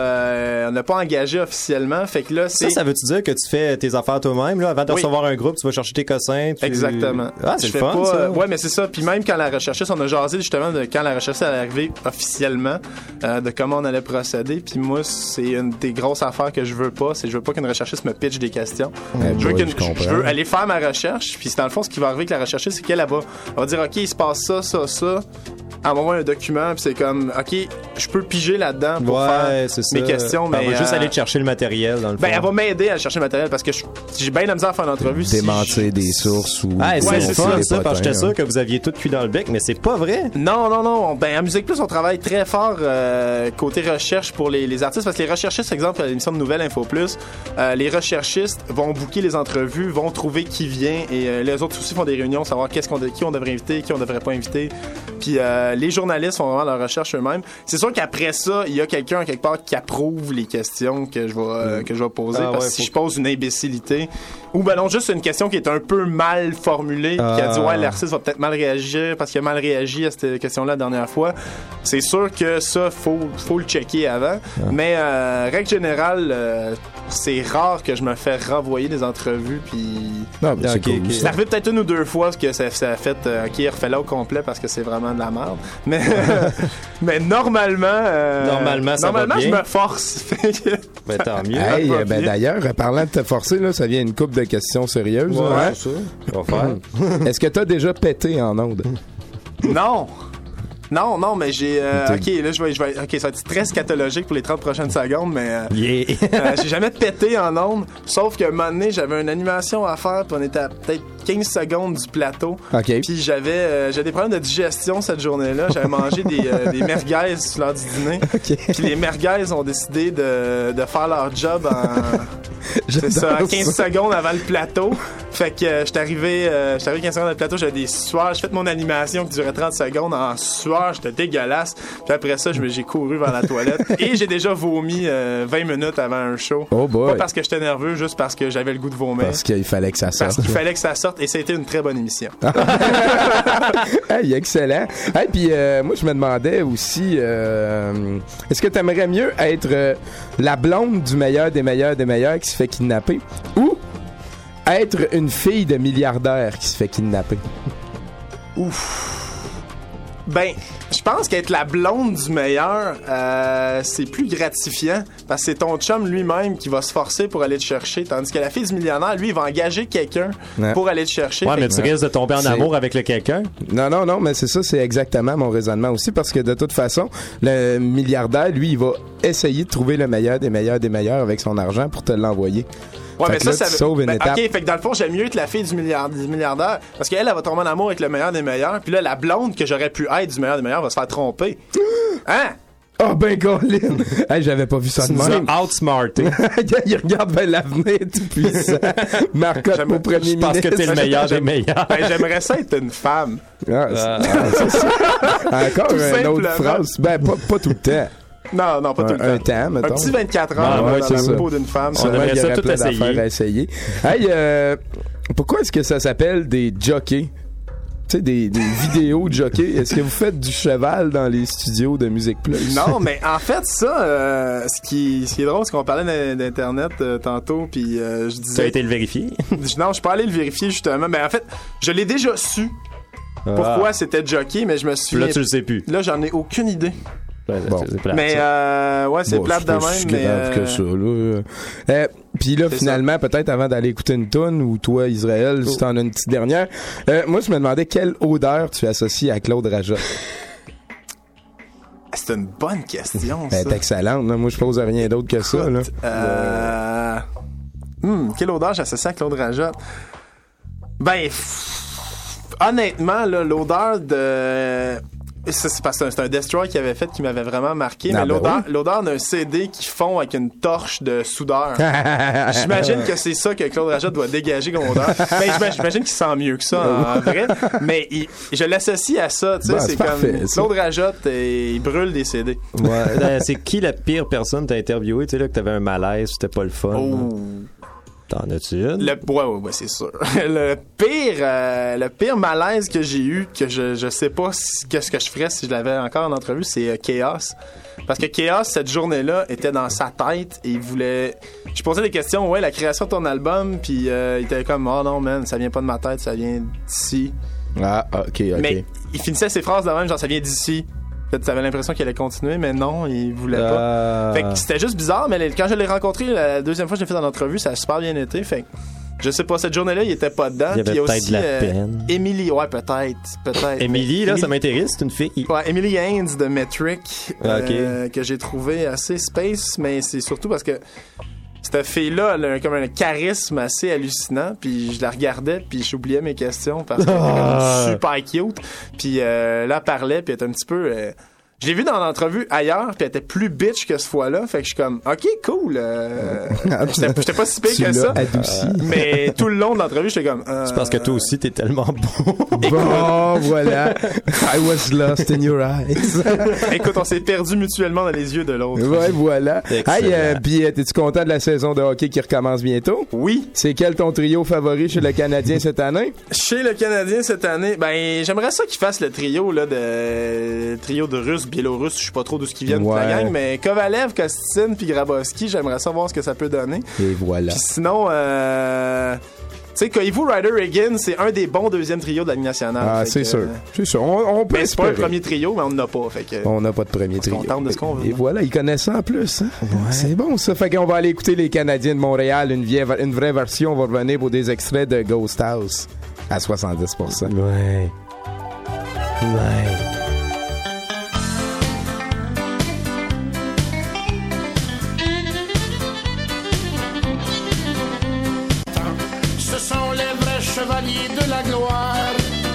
pas engagé officiellement. Fait que là, ça veut-tu dire que tu fais tes affaires toi-même, là, avant de recevoir un groupe, tu vas chercher tes cossins? Exactement. Ah, c'est le fun, ça. Ouais, mais c'est ça. Puis même quand la recherchiste, on a jasé justement de quand la recherchiste est arrivée officiellement, de comment on allait procéder. Puis moi, c'est une des grosses affaires que je veux pas. Je veux pas qu'une recherchiste me pitche des questions. Je veux aller faire ma recherche. Puis c'est dans le fond, ce qui va arriver avec la recherchiste, c'est qu'elle va dire, OK, il se passe ça. Elle va voir un document, puis c'est comme, OK, je peux piger là-dedans pour faire mes questions. Mais elle va juste aller chercher le matériel, dans le fond. Ben, elle va m'aider à chercher le matériel parce que j'ai bien la misère à faire une entrevue. Démentir des sources ou. C'est ça, parce que j'étais sûr que vous aviez tout cuit dans le bec, mais c'est pas vrai. Non. Ben, à Musique Plus, on travaille très fort côté recherche pour les artistes parce que les recherchistes, par exemple, à l'émission de Nouvelles Info Plus, les recherchistes vont booker les entrevues, vont trouver qui vient et les autres aussi font des réunions, savoir qui on devrait inviter, qui on devrait pas inviter. Puis les journalistes font vraiment leur recherche eux-mêmes. C'est sûr qu'après ça, il y a quelqu'un quelque part qui approuve les questions que je vais poser. Parce que si je pose une imbécilité ou ben non, juste une question qui est un peu mal formulée, qui a dit ouais, l'artiste va peut-être mal réagir parce qu'il a mal réagi à cette question-là la dernière fois. C'est sûr que ça, faut le checker avant. Mais règle générale, c'est rare que je me fais renvoyer des entrevues puis c'est cool. C'est arrivé peut-être 1 ou 2 fois que ça a fait OK, refais-le au complet parce que c'est vraiment de la merde. Mais normalement ça va bien. Je me force. Ben tant mieux. Hey, d'ailleurs, parlant de te forcer, là, ça vient une couple de questions sérieuses. Ouais, c'est ça. On va faire. Est-ce que t'as déjà pété en ondes? Non, mais j'ai... OK, là, OK, ça va être très scatologique pour les 30 prochaines secondes, mais... j'ai jamais pété en ondes, sauf qu'à un moment donné, j'avais une animation à faire, puis on était à peut-être 15 secondes du plateau. OK. Puis j'avais des problèmes de digestion cette journée-là. J'avais mangé des merguez sur l'heure du dîner. Okay. Puis les merguez ont décidé de faire leur job C'est ça, 15 secondes avant le plateau. Fait que j'étais arrivé 15 secondes avant le plateau, j'avais des sueurs. J'ai fait mon animation qui durait 30 secondes en sueur, j'étais dégueulasse. Puis après ça, j'ai couru vers la toilette. Et j'ai déjà vomi 20 minutes avant un show. Oh boy. Pas parce que j'étais nerveux, juste parce que j'avais le goût de vomir. Parce qu'il fallait que ça sorte. Parce qu'il fallait que ça sorte et ça a été une très bonne émission. Hey, excellent. Hey, puis moi, je me demandais aussi, est-ce que tu aimerais mieux être la blonde du meilleur des meilleurs des meilleurs qui se fait kidnapper ou être une fille de milliardaire qui se fait kidnapper? Ouf. Ben, je pense qu'être la blonde du meilleur, c'est plus gratifiant parce que c'est ton chum lui-même qui va se forcer pour aller te chercher, tandis que la fille du millionnaire, lui, il va engager quelqu'un pour aller te chercher. Ouais, mais tu risques de tomber en amour avec le quelqu'un. Non, mais c'est ça, c'est exactement mon raisonnement aussi, parce que de toute façon, le milliardaire, lui, il va essayer de trouver le meilleur des meilleurs des meilleurs avec son argent pour te l'envoyer. Ouais, mais ça sauve une étape. OK, fait que dans le fond, j'aime mieux être la fille du milliardaire parce qu'elle, elle va tomber en amour avec le meilleur des meilleurs. Puis là, la blonde que j'aurais pu être du meilleur des meilleurs va se faire tromper. Hein? Oh ben Colin! Hey, j'avais pas vu ça de même. Outsmarté. Il regarde vers l'avenir tout puissant. Marcotte pour premier ministre. Je pense que t'es le meilleur des meilleurs. Ben, j'aimerais ça être une femme. C'est ça. Encore une autre phrase. Ben, pas tout le temps. Non, pas tout le temps. Un temps, mettons. Un petit 24 heures dans la peau d'une femme. On aimerait ça tout essayer. Hey, pourquoi est-ce que ça s'appelle des jockeys? Tu sais, des vidéos de jockey. Est-ce que vous faites du cheval dans les studios de Musique Plus? Non, mais en fait, ça, ce qui est drôle, c'est qu'on parlait d'Internet tantôt, puis je disais... Tu as été le vérifier? Non, je suis pas allé le vérifier, justement. Mais en fait, je l'ai déjà su. Pourquoi c'était jockey, mais je me suis... Là, tu le sais plus. Là, j'en ai aucune idée. Bon. C'est plate, mais ouais, c'est plate de même. C'est grave que ça, là. Puis là, finalement, peut-être avant d'aller écouter une toune, ou toi, Israël, si t'en as une petite dernière, moi, je me demandais quelle odeur tu associes à Claude Rajot. C'est une bonne question, ça. Elle est excellente, là. Moi, je pose rien d'autre que ça, là. Quelle odeur j'associe à Claude Rajot? Ben, honnêtement, là, l'odeur de... C'est parce que c'est un Destroy qu'il avait fait qui m'avait vraiment marqué, mais l'odeur d'un CD qui fond avec une torche de soudeur. J'imagine que c'est ça que Claude Rajot doit dégager comme odeur. Ben, j'imagine qu'il sent mieux que ça en vrai, mais je l'associe à ça, tu sais, c'est parfait, comme Claude Rajot il brûle des CD. Ouais. C'est qui la pire personne que t'as interviewé, tu sais là, que t'avais un malaise, c'était pas le fun? Oh. T'en as-tu une? Ouais, c'est sûr. Le pire malaise que j'ai eu, que je sais pas qu'est-ce que je ferais si je l'avais encore en entrevue, c'est Chaos. Parce que Chaos, cette journée-là, était dans sa tête et il voulait... Je posais des questions, la création de ton album, puis il était comme, oh non, man, ça vient pas de ma tête, ça vient d'ici. Ah, ok. Mais il finissait ses phrases de même, genre, ça vient d'ici. Tu avais l'impression qu'il allait continuer, mais non, il voulait pas. Fait que c'était juste bizarre, mais quand je l'ai rencontré la deuxième fois que je l'ai fait dans l'entrevue, ça a super bien été. Fait que je sais pas, cette journée-là, il était pas dedans. Il y avait peut-être aussi, de la peine. Émilie, peut-être. Émilie, là, ça m'intéresse, c'est une fille. Ouais, Emily Haynes de Metric, que j'ai trouvé assez space, mais c'est surtout parce que cette fille-là, elle a comme un charisme assez hallucinant, puis je la regardais, puis j'oubliais mes questions parce qu'elle était super cute, puis là, elle parlait, puis elle était un petit peu... je l'ai vu dans l'entrevue ailleurs, puis elle était plus bitch que ce fois-là, fait que je suis comme, ok, cool, j'étais pas si pire que ça, mais tout le long de l'entrevue, j'étais comme... C'est parce que toi aussi, t'es tellement beau. Bon, voilà. I was lost in your eyes. Écoute, on s'est perdu mutuellement dans les yeux de l'autre. Ouais, voilà. Hey, puis t'es-tu content de la saison de hockey qui recommence bientôt? Oui. C'est quel ton trio favori chez le Canadien cette année? Chez le Canadien cette année, ben, j'aimerais ça qu'ils fassent le trio, là, trio de Russes, Biélorusses, je sais pas trop d'où ce qu'ils viennent de la gang, mais Kovalev, Kostin puis Grabowski, j'aimerais savoir ce que ça peut donner. Et voilà. Puis sinon, tu sais, Koivu, Ryder, Reagan, c'est un des bons deuxièmes trios de la Ligue nationale. Ah, c'est sûr. C'est sûr. On peut mais c'est pas un premier trio, mais on n'en a pas. Fait que on n'a pas de premier trio. On se contente de ce qu'on veut. Et voilà, ils connaissent ça en plus. Hein? Ouais. C'est bon, ça. Fait qu'on va aller écouter les Canadiens de Montréal, une vraie version. On va revenir pour des extraits de Ghost House à 70%. Ouais. Chevaliers de la gloire,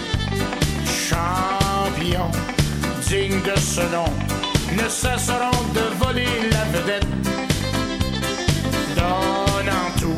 champions dignes de ce nom, ne cesseront de voler la vedette, donnant tout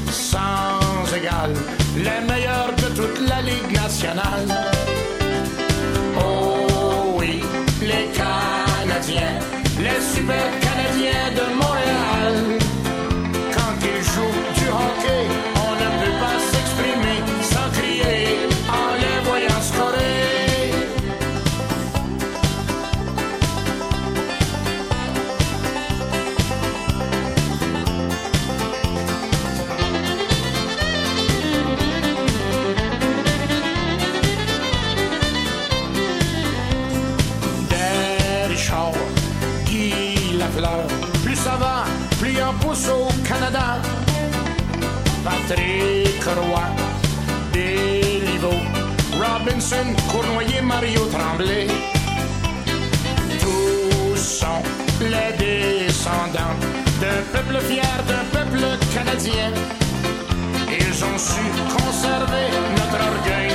sans égal, les meilleurs de toute la Ligue nationale. Oh oui, les Canadiens, les super Canadiens de Montréal. Quand ils jouent du hockey, on ne peut pas s'exprimer sans crier en les voyant scorer. Plus ça va, plus on pousse au Canada. Patrick Roy, Béliveau, Robinson, Cournoyer, Mario Tremblay. Tous sont les descendants d'un peuple fier, d'un peuple canadien. Ils ont su conserver notre orgueil.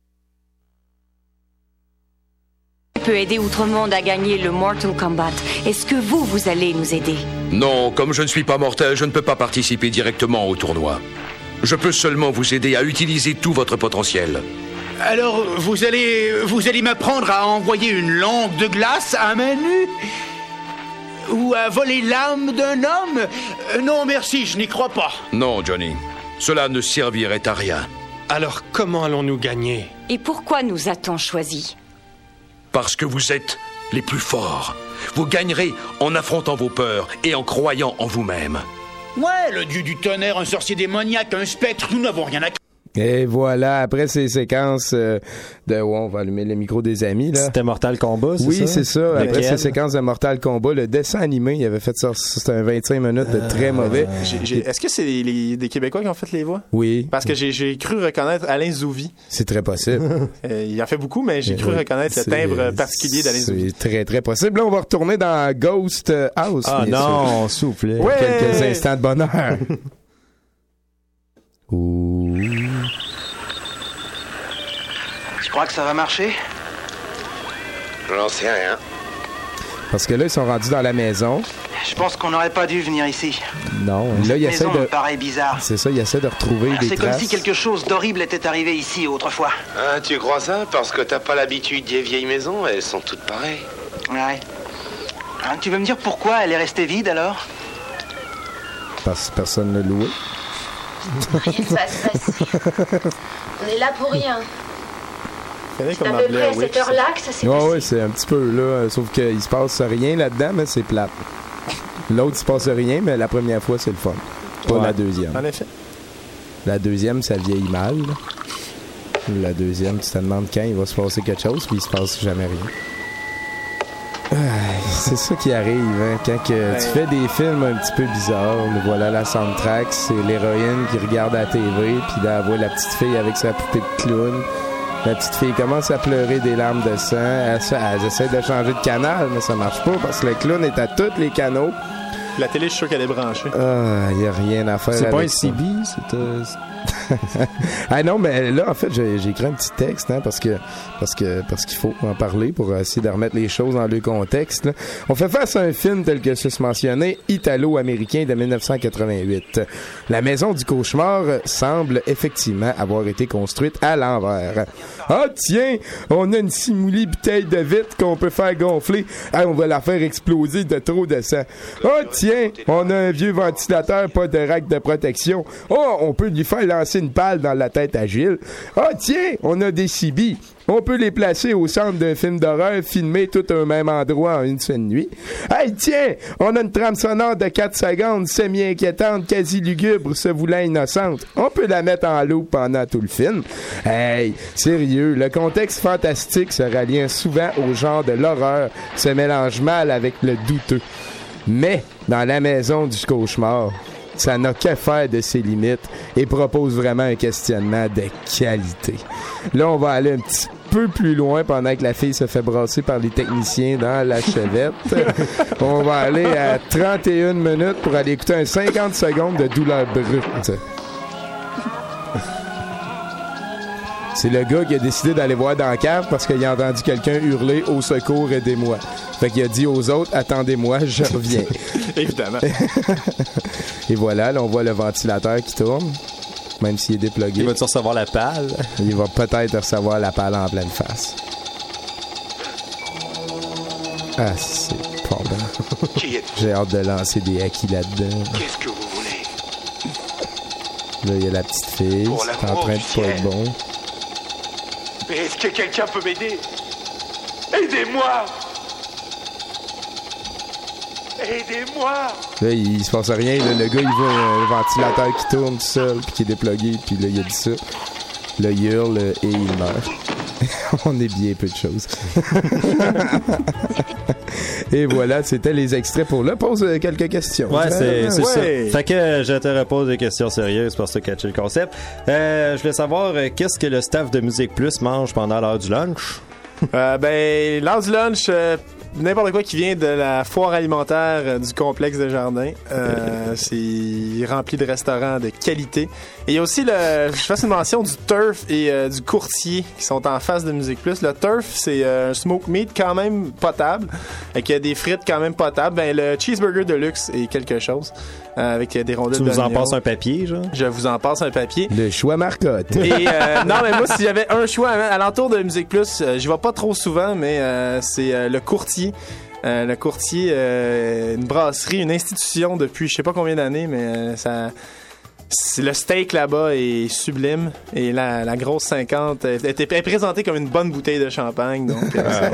Peut aider Outremonde à gagner le Mortal Kombat. Est-ce que vous allez nous aider? Non, comme je ne suis pas mortel, je ne peux pas participer directement au tournoi. Je peux seulement vous aider à utiliser tout votre potentiel. Alors, vous allez m'apprendre à envoyer une langue de glace à main nue? Ou à voler l'âme d'un homme? Non, merci, je n'y crois pas. Non, Johnny. Cela ne servirait à rien. Alors, comment allons-nous gagner? Et pourquoi nous a-t-on choisis? Parce que vous êtes les plus forts. Vous gagnerez en affrontant vos peurs et en croyant en vous-même. Ouais, le dieu du tonnerre, un sorcier démoniaque, un spectre, nous n'avons rien à... Et voilà, après ces séquences on va allumer le micro des amis, là. C'était Mortal Kombat, c'est ça? Oui, c'est ça. Lequel? Après ces séquences de Mortal Kombat, le dessin animé, il avait fait ça, c'était un 25 minutes de très mauvais. Est-ce que c'est des Québécois qui ont fait les voix? Oui. Parce que j'ai cru reconnaître Alain Zouvi. C'est très possible. Il en fait beaucoup, mais j'ai cru reconnaître le timbre particulier d'Alain Zouvi. C'est très, très possible. Là, on va retourner dans Ghost House. Ah non, s'il vous plaît. Ouais. Quelques instants de bonheur. Ouh. Tu crois que ça va marcher? J'en sais rien. Parce que là, ils sont rendus dans la maison. Je pense qu'on n'aurait pas dû venir ici. Non, là, il essaie de... me paraît bizarre. C'est ça, il essaie de retrouver des traces. C'est comme si quelque chose d'horrible était arrivé ici autrefois. Ah, tu crois ça? Parce que t'as pas l'habitude des vieilles maisons, elles sont toutes pareilles. Ouais. Hein, tu veux me dire pourquoi elle est restée vide alors? Parce que personne ne l'a loué. Rien ne va se passer. On est là pour rien. C'est à peu près à cette heure-là que ça s'est passé. Oui, c'est un petit peu là. Sauf qu'il se passe rien là-dedans, mais c'est plate. L'autre, il se passe rien, mais la première fois, c'est le fun. Pas la deuxième. En effet. La deuxième, ça vieillit mal. La deuxième, tu te demandes quand il va se passer quelque chose, puis il se passe jamais rien. C'est ça qui arrive, hein, quand que tu fais des films un petit peu bizarres. Voilà la soundtrack, c'est l'héroïne qui regarde la TV, puis là, elle voit la petite fille avec sa poupée de clown. La petite fille commence à pleurer des larmes de sang. Elle essaie de changer de canal, mais ça marche pas parce que le clown est à tous les canaux. La télé, je suis sûr qu'elle est branchée. Ah, il n'y a rien à faire. C'est avec pas un ça. CB, c'est... Ah non, mais là, en fait, j'ai écrit un petit texte, hein, parce qu'il faut en parler pour essayer de remettre les choses dans le contexte, là. On fait face à un film tel que c'est mentionné, italo-américain de 1988. La maison du cauchemar semble effectivement avoir été construite à l'envers. Ah tiens, on a une simulée bouteille de vitre qu'on peut faire gonfler. Ah, on va la faire exploser de trop de sang. Ah tiens, on a un vieux ventilateur, pas de rack de protection. Oh, on peut lui faire lancer une balle dans la tête à Gilles. Ah tiens, on a des CB. On peut les placer au centre d'un film d'horreur filmé tout au même endroit en une seule nuit. Hey tiens, on a une trame sonore de 4 secondes semi-inquiétante, quasi lugubre, se voulant innocente. On peut la mettre en loop pendant tout le film. Hey, sérieux, le contexte fantastique se rallie souvent au genre de l'horreur, se mélange mal avec le douteux. Mais, dans la maison du cauchemar, ça n'a que faire de ses limites et propose vraiment un questionnement de qualité. Là, on va aller un petit peu plus loin pendant que la fille se fait brasser par les techniciens dans la chevette. On va aller à 31 minutes pour aller écouter un 50 secondes de douleur brute. C'est le gars qui a décidé d'aller voir dans la cave parce qu'il a entendu quelqu'un hurler « Au secours, aidez-moi ». Fait qu'il a dit aux autres « Attendez-moi, je reviens ». Évidemment. Et voilà, là, on voit le ventilateur qui tourne, même s'il est déplugué. Il va-tu recevoir la pale? Il va peut-être recevoir la pale en pleine face. Ah, c'est pas bon. Qui êtes-vous? J'ai hâte de lancer des hacks là-dedans. Qu'est-ce que vous voulez? Là, il y a la petite fille. Pour C'est en l'amour train du de pas être ciel. bon. Mais est-ce que quelqu'un peut m'aider? Aidez-moi! Aidez-moi! Là, il se passe rien. Là, le gars, il voit un ventilateur qui tourne tout seul, puis qui est déplugué, puis là, il a dit ça. Là, il hurle et il meurt. On est bien peu de choses. Et voilà, c'était les extraits pour là. Pose quelques questions. Ouais, c'est ça. Ouais. Fait que je te repose des questions sérieuses pour se catcher le concept. Je voulais savoir qu'est-ce que le staff de Musique Plus mange pendant l'heure du lunch? Ben, l'heure du lunch, n'importe quoi qui vient de la foire alimentaire du complexe des Jardins. C'est rempli de restaurants de qualité. Et il y a aussi je fais une mention du Turf et du Courtier qui sont en face de Musique Plus. Le Turf, c'est un smoke meat quand même potable, avec des frites quand même potables. Ben, le cheeseburger de luxe est quelque chose, avec des rondelles Tu nous en d'oignon. passes un papier, genre? Je vous en passe un papier. Le choix marcotte. Et non, mais moi, s'il y avait un choix à l'entour de Musique Plus, j'y vais pas trop souvent, mais c'est le Courtier. Le Courtier, une brasserie, une institution depuis je sais pas combien d'années, mais le steak là-bas est sublime et la grosse 50 est présentée comme une bonne bouteille de champagne, donc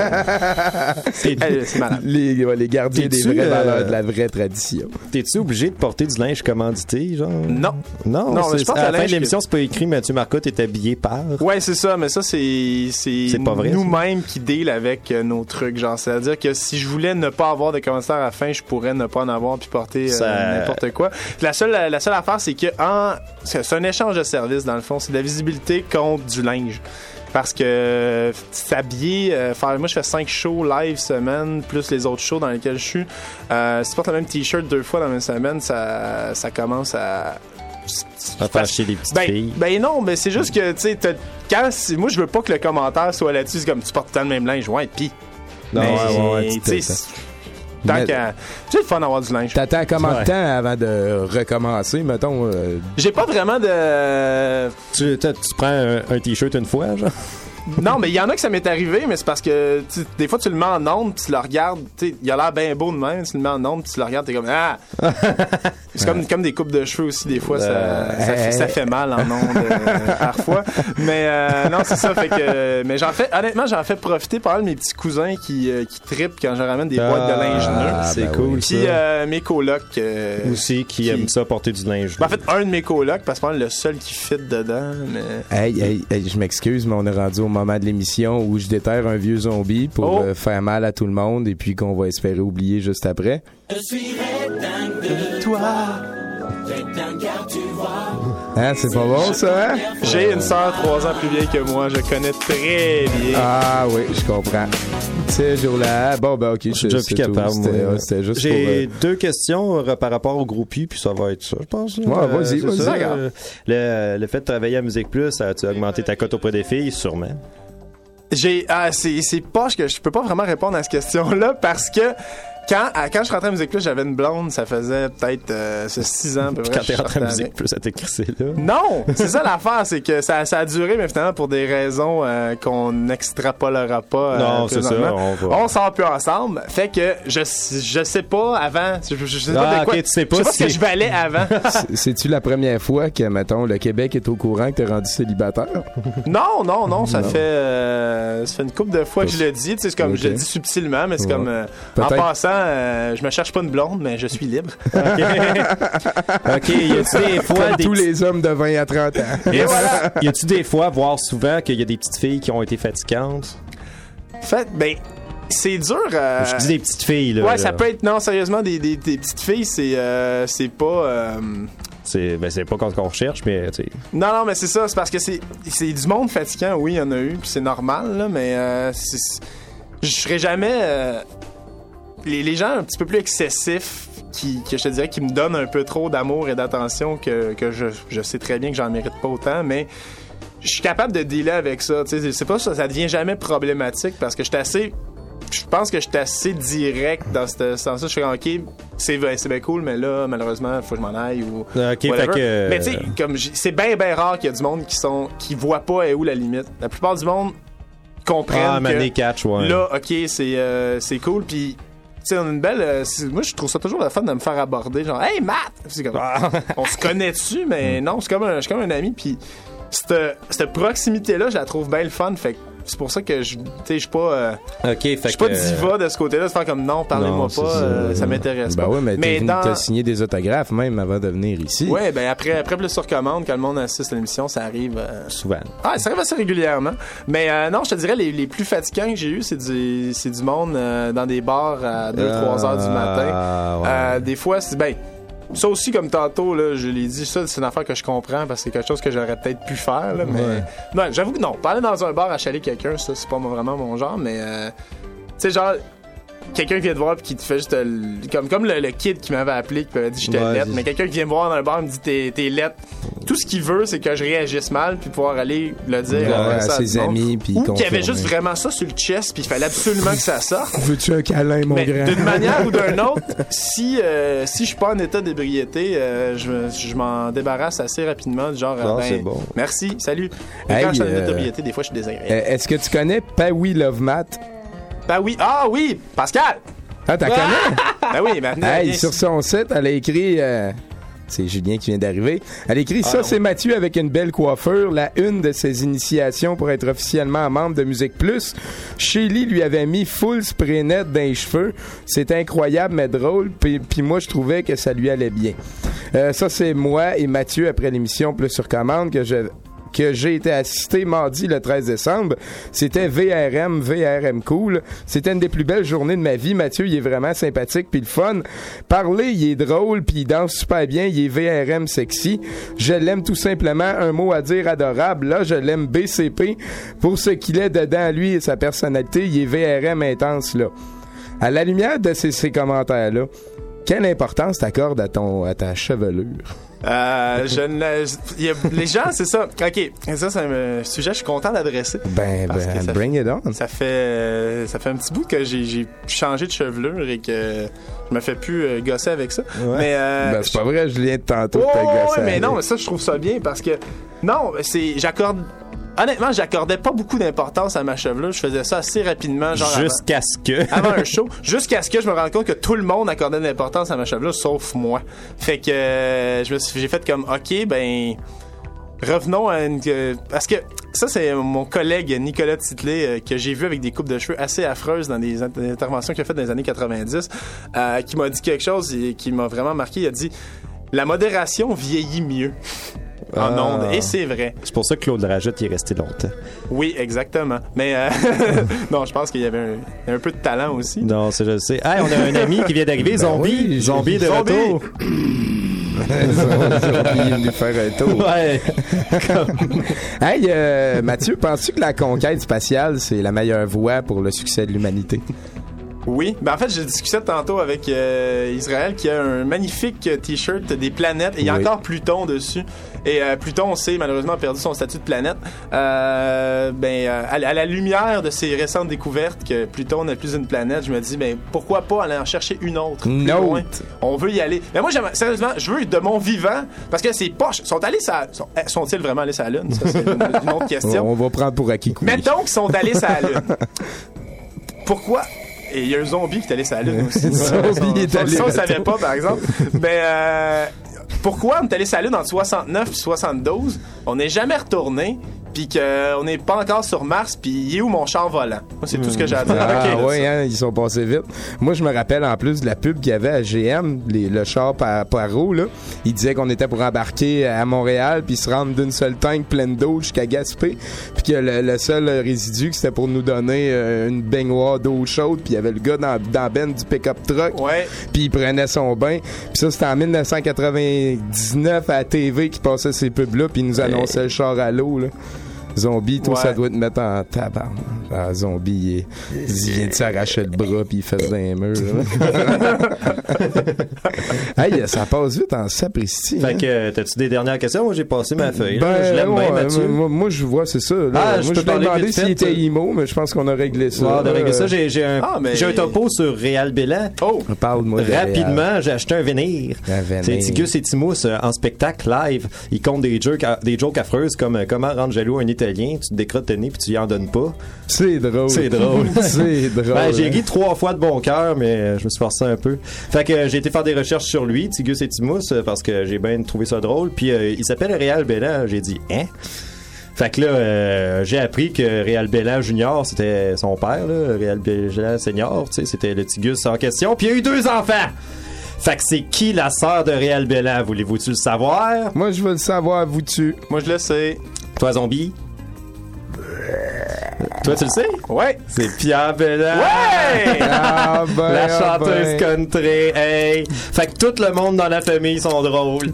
c'est malade. Les gardiens des vraies valeurs de la vraie tradition. T'es-tu obligé de porter du linge commandité, genre? Non. Non, mais je pense à la que fin de l'émission, c'est pas écrit Mathieu Marcotte est habillé par. Ouais, c'est ça, mais ça, c'est pas vrai, nous-mêmes qui deal avec nos trucs. Genre, c'est-à-dire que si je voulais ne pas avoir de commanditaire à la fin, je pourrais ne pas en avoir puis porter n'importe quoi. Puis la seule affaire, c'est que c'est un échange de services, dans le fond. C'est de la visibilité contre du linge. Parce que s'habiller, moi je fais 5 shows live semaine, plus les autres shows dans lesquels je suis. Si tu portes le même t-shirt 2 fois dans la même semaine, ça commence à faire chier les petites filles. Ben non, mais c'est juste que, tu sais, moi je veux pas que le commentaire soit là-dessus, c'est comme tu portes tout le temps le même linge, ouais, pis. Non, mais, tu sais, tant qu'à. C'est le fun d'avoir du linge. T'attends combien de temps avant de recommencer, mettons? J'ai pas vraiment de. Tu prends un t-shirt une fois, genre? Non, mais il y en a que ça m'est arrivé, mais c'est parce que des fois tu le mets en onde, tu le regardes, il a l'air bien beau de même, tu le mets en onde, tu le regardes, t'es comme ah. C'est comme des coupes de cheveux aussi, des fois ça fait mal en onde parfois. Mais non, c'est ça, fait que mais honnêtement j'en fais profiter par mes petits cousins qui trippent quand je ramène des boîtes de linge neuf. C'est cool. Puis mes colocs aussi qui aiment ça porter du linge. En fait, un de mes colocs, parce que c'est le seul qui fit dedans, mais Hey, je m'excuse, mais on est rendu au moment de l'émission où je déterre un vieux zombie pour faire mal à tout le monde et puis qu'on va espérer oublier juste après. Je suis dingue de toi. Hein, c'est pas bon ça, hein? J'ai une sœur 3 ans plus vieille que moi, je connais très bien. Ah oui, je comprends. Ce jour-là, bon ben ok, je suis déjà plus capable. C'était juste J'ai deux questions par rapport au groupie, puis ça va être ça, je pense. Ouais, vas-y. Le fait de travailler à Musique Plus, as-tu augmenté ta cote auprès des filles? Sûrement. C'est poche que je peux pas vraiment répondre à cette question-là parce que quand je suis rentré à Musique Plus, j'avais une blonde, ça faisait peut-être 6 ans à peu près. Quand t'es rentré à Musique Plus, ça t'est crissé là? Non! C'est ça l'affaire, c'est que ça a duré, mais finalement pour des raisons qu'on n'extrapolera pas. Non, c'est ça. On sort plus ensemble. Fait que je sais pas avant. Je sais pas de quoi. Tu sais pas je sais pas ce que je valais avant. C'est-tu la première fois que, mettons, le Québec est au courant que t'es rendu célibataire? Non, ça fait une couple de fois que je le dis. C'est comme, je le dis subtilement, mais c'est comme, en passant, je me cherche pas une blonde, mais je suis libre. OK, y a-tu des fois... Comme tous les hommes de 20 à 30 ans. Et voilà. Y a-tu des fois, voire souvent, qu'il y a des petites filles qui ont été fatigantes? C'est dur. Je dis des petites filles, là. Ouais, ça peut être... Non, sérieusement, des petites filles, c'est pas... C'est pas qu'on recherche, mais tu sais. Non, mais c'est ça. C'est parce que c'est du monde fatigant, oui, il y en a eu, puis c'est normal, là, mais je serais jamais... Les gens un petit peu plus excessifs que je te dirais qui me donnent un peu trop d'amour et d'attention que je sais très bien que j'en mérite pas autant, mais je suis capable de dealer avec ça. Tu sais, c'est pas ça devient jamais problématique parce que je pense que je suis assez direct dans ce sens-là. Je suis comme, OK, c'est bien cool, mais là, malheureusement, il faut que je m'en aille ou OK, fait que... Mais tu sais, comme c'est bien rare qu'il y a du monde qui voit pas où la limite. La plupart du monde comprennent que catch, ouais. là, OK, c'est cool, puis tu sais, on a une belle... moi, je trouve ça toujours le fun de me faire aborder, genre « Hey, Matt! » C'est comme, on se connaît dessus, mais non, je suis comme un ami, puis cette proximité-là, je la trouve bien le fun, fait que c'est pour ça que je suis pas je suis pas diva de ce côté-là de faire comme non, parlez-moi pas, ça m'intéresse pas. Ouais, mais t'as signé des autographes même avant de venir ici. Ouais, ben après plus sur commande, quand le monde assiste à l'émission, ça arrive souvent. Ah, ça arrive assez régulièrement. Mais non, je te dirais les plus fatigants que j'ai eu, c'est du monde dans des bars à 2-3 heures du matin. Des fois, c'est ça aussi, comme tantôt, là, je l'ai dit, ça, c'est une affaire que je comprends parce que c'est quelque chose que j'aurais peut-être pu faire, là, mais... Non, j'avoue que non. Parler dans un bar à chaler quelqu'un, ça, c'est pas vraiment mon genre, mais... tu sais, genre... Quelqu'un qui vient te voir et qui te fait juste... comme le kid qui m'avait appelé, qui m'avait dit j'étais lettre, mais quelqu'un qui vient me voir dans un bar et me dit t'es lettre. Tout ce qu'il veut, c'est que je réagisse mal puis pouvoir aller le dire à ses amis. Ou qu'il y avait juste vraiment ça sur le chest puis il fallait absolument que ça sorte. Veux-tu un câlin, mon grand? D'une manière ou d'une autre, si je suis pas en état d'ébriété, je m'en débarrasse assez rapidement. Genre, c'est bon. Merci, salut. Et quand je suis en état d'ébriété, des fois, je suis désagréable. Est-ce que tu connais Pawi Love Matt? Ben oui. Ah oui, Pascal! Ah, t'en connais? Ben oui, maintenant. Hey, sur son site, elle a écrit... c'est Julien qui vient d'arriver. Elle a écrit ça, c'est Mathieu avec une belle coiffure. La une de ses initiations pour être officiellement membre de Musique Plus. Shelly lui avait mis full spray net dans les cheveux. C'est incroyable, mais drôle. Puis moi, je trouvais que ça lui allait bien. Ça, c'est moi et Mathieu après l'émission Plus sur commande que j'ai été assisté mardi le 13 décembre. C'était VRM Cool. C'était une des plus belles journées de ma vie. Mathieu, il est vraiment sympathique puis le fun. Parler, il est drôle puis il danse super bien. Il est VRM sexy. Je l'aime tout simplement. Un mot à dire adorable. Là, je l'aime BCP. Pour ce qu'il est dedans, lui et sa personnalité, il est VRM intense, là. À la lumière de ces commentaires-là, quelle importance t'accordes à ta chevelure? Les gens, c'est ça. OK, ça, c'est un sujet que je suis content d'adresser. Bring it on. Ça fait un petit bout que j'ai changé de chevelure et que je me fais plus gosser avec ça. Ouais. Mais c'est pas vrai, je viens de tantôt de te gosser. Mais non, mais ça, je trouve ça bien parce que honnêtement, j'accordais pas beaucoup d'importance à ma chevelure. Je faisais ça assez rapidement, genre avant un show. Jusqu'à ce que je me rende compte que tout le monde accordait de l'importance à ma chevelure, sauf moi. Fait que j'ai fait comme, OK, ben... Revenons à parce que ça, c'est mon collègue Nicolas Titley que j'ai vu avec des coupes de cheveux assez affreuses dans des interventions qu'il a faites dans les années 90 qui m'a dit quelque chose et qui m'a vraiment marqué. Il a dit « La modération vieillit mieux ». En ondes, et c'est vrai. C'est pour ça que Claude Rajotte est resté longtemps. Oui, exactement. Mais non, je pense qu'il y avait un peu de talent aussi. Non, je sais. Hey, on a un ami qui vient d'arriver, Zombie. Zombie de retour. Zombie est venu faire un tour. Ouais. Hey, Mathieu, penses-tu que la conquête spatiale, c'est la meilleure voie pour le succès de l'humanité? Oui, ben en fait, je discutais tantôt avec Israël qui a un magnifique t-shirt des planètes et il y a encore Pluton dessus. Et Pluton, on sait, malheureusement, a perdu son statut de planète. À la lumière de ces récentes découvertes que Pluton n'est plus une planète, je me dis, ben pourquoi pas aller en chercher une autre plus loin? On veut y aller. Mais moi, sérieusement, je veux de mon vivant, parce que ces poches sont-ils vraiment allés sur la Lune? Ça, c'est une autre question. On va prendre pour acquis. Mettons qu'ils sont allés sur la Lune. Pourquoi? Et il y a un zombie qui est allé sur la Lune aussi. Ça, on ne savait pas, par exemple. Mais pourquoi on est allé sur la Lune en 69 et 72? On n'est jamais retourné, puis qu'on n'est pas encore sur Mars, puis il est où mon char volant? Moi, c'est tout ce que j'ai à dire. Oui, ils sont passés vite. Moi, je me rappelle en plus de la pub qu'il y avait à GM, le char par roue, là. Il disait qu'on était pour embarquer à Montréal, puis se rendre d'une seule tank pleine d'eau jusqu'à Gaspé, puis que le seul résidu, c'était pour nous donner une baignoire d'eau chaude, puis il y avait le gars dans ben du pick-up truck, puis il prenait son bain. Puis ça, c'était en 1999 à la TV qui passait ces pubs-là, puis il nous annonçait le char à l'eau, là. Zombie, toi, Ouais. ça doit te mettre en tabarnak. Ah, Zombie, il vient de s'arracher le bras puis il fait dans les murs. Hey, ça passe vite en sapristi. Fait que, t'as-tu des dernières questions? Moi, j'ai passé ma feuille. Ben, je l'aime bien, ouais, Mathieu. moi, je vois, c'est ça. Là. Ah, je moi, peux je t'ai parler demandé vite s'il fait. était IMO, mais je pense qu'on a réglé ça. Ouais, on a réglé ça. J'ai un mais- topo sur Réal Bélan. Oh! Parle-moi de Rapidement, j'ai acheté un Vénir. Vénir. C'est Tigus et Timous en spectacle live. Ils comptent des jokes affreuses comme comment rendre jaloux un Italien, tu te décrottes le nez puis tu y en donnes pas. C'est drôle. C'est drôle. C'est drôle. Ben, j'ai hein. ri 3 fois de bon cœur, mais je me suis forcé un peu. Fait que j'ai été faire des recherches sur lui, Tigus et Timous, parce que j'ai bien trouvé ça drôle. Puis il s'appelle Réal Bélan. J'ai dit, hein? Fait que là, j'ai appris que Réal Bélan Junior, c'était son père, là, Réal Bélan Senior, tu sais, c'était le Tigus en question. Puis il y a eu 2 enfants! Fait que c'est qui la sœur de Réal Bélan? Voulez-vous-tu le savoir? Moi, je veux le savoir, vous-tu. Moi, je le sais. Toi, zombie? Toi, tu le sais? Ouais. C'est Pierre Bélan. Ouais! Ah, ben, La ah, chanteuse ben. country. Hey! Fait que tout le monde dans la famille sont drôles.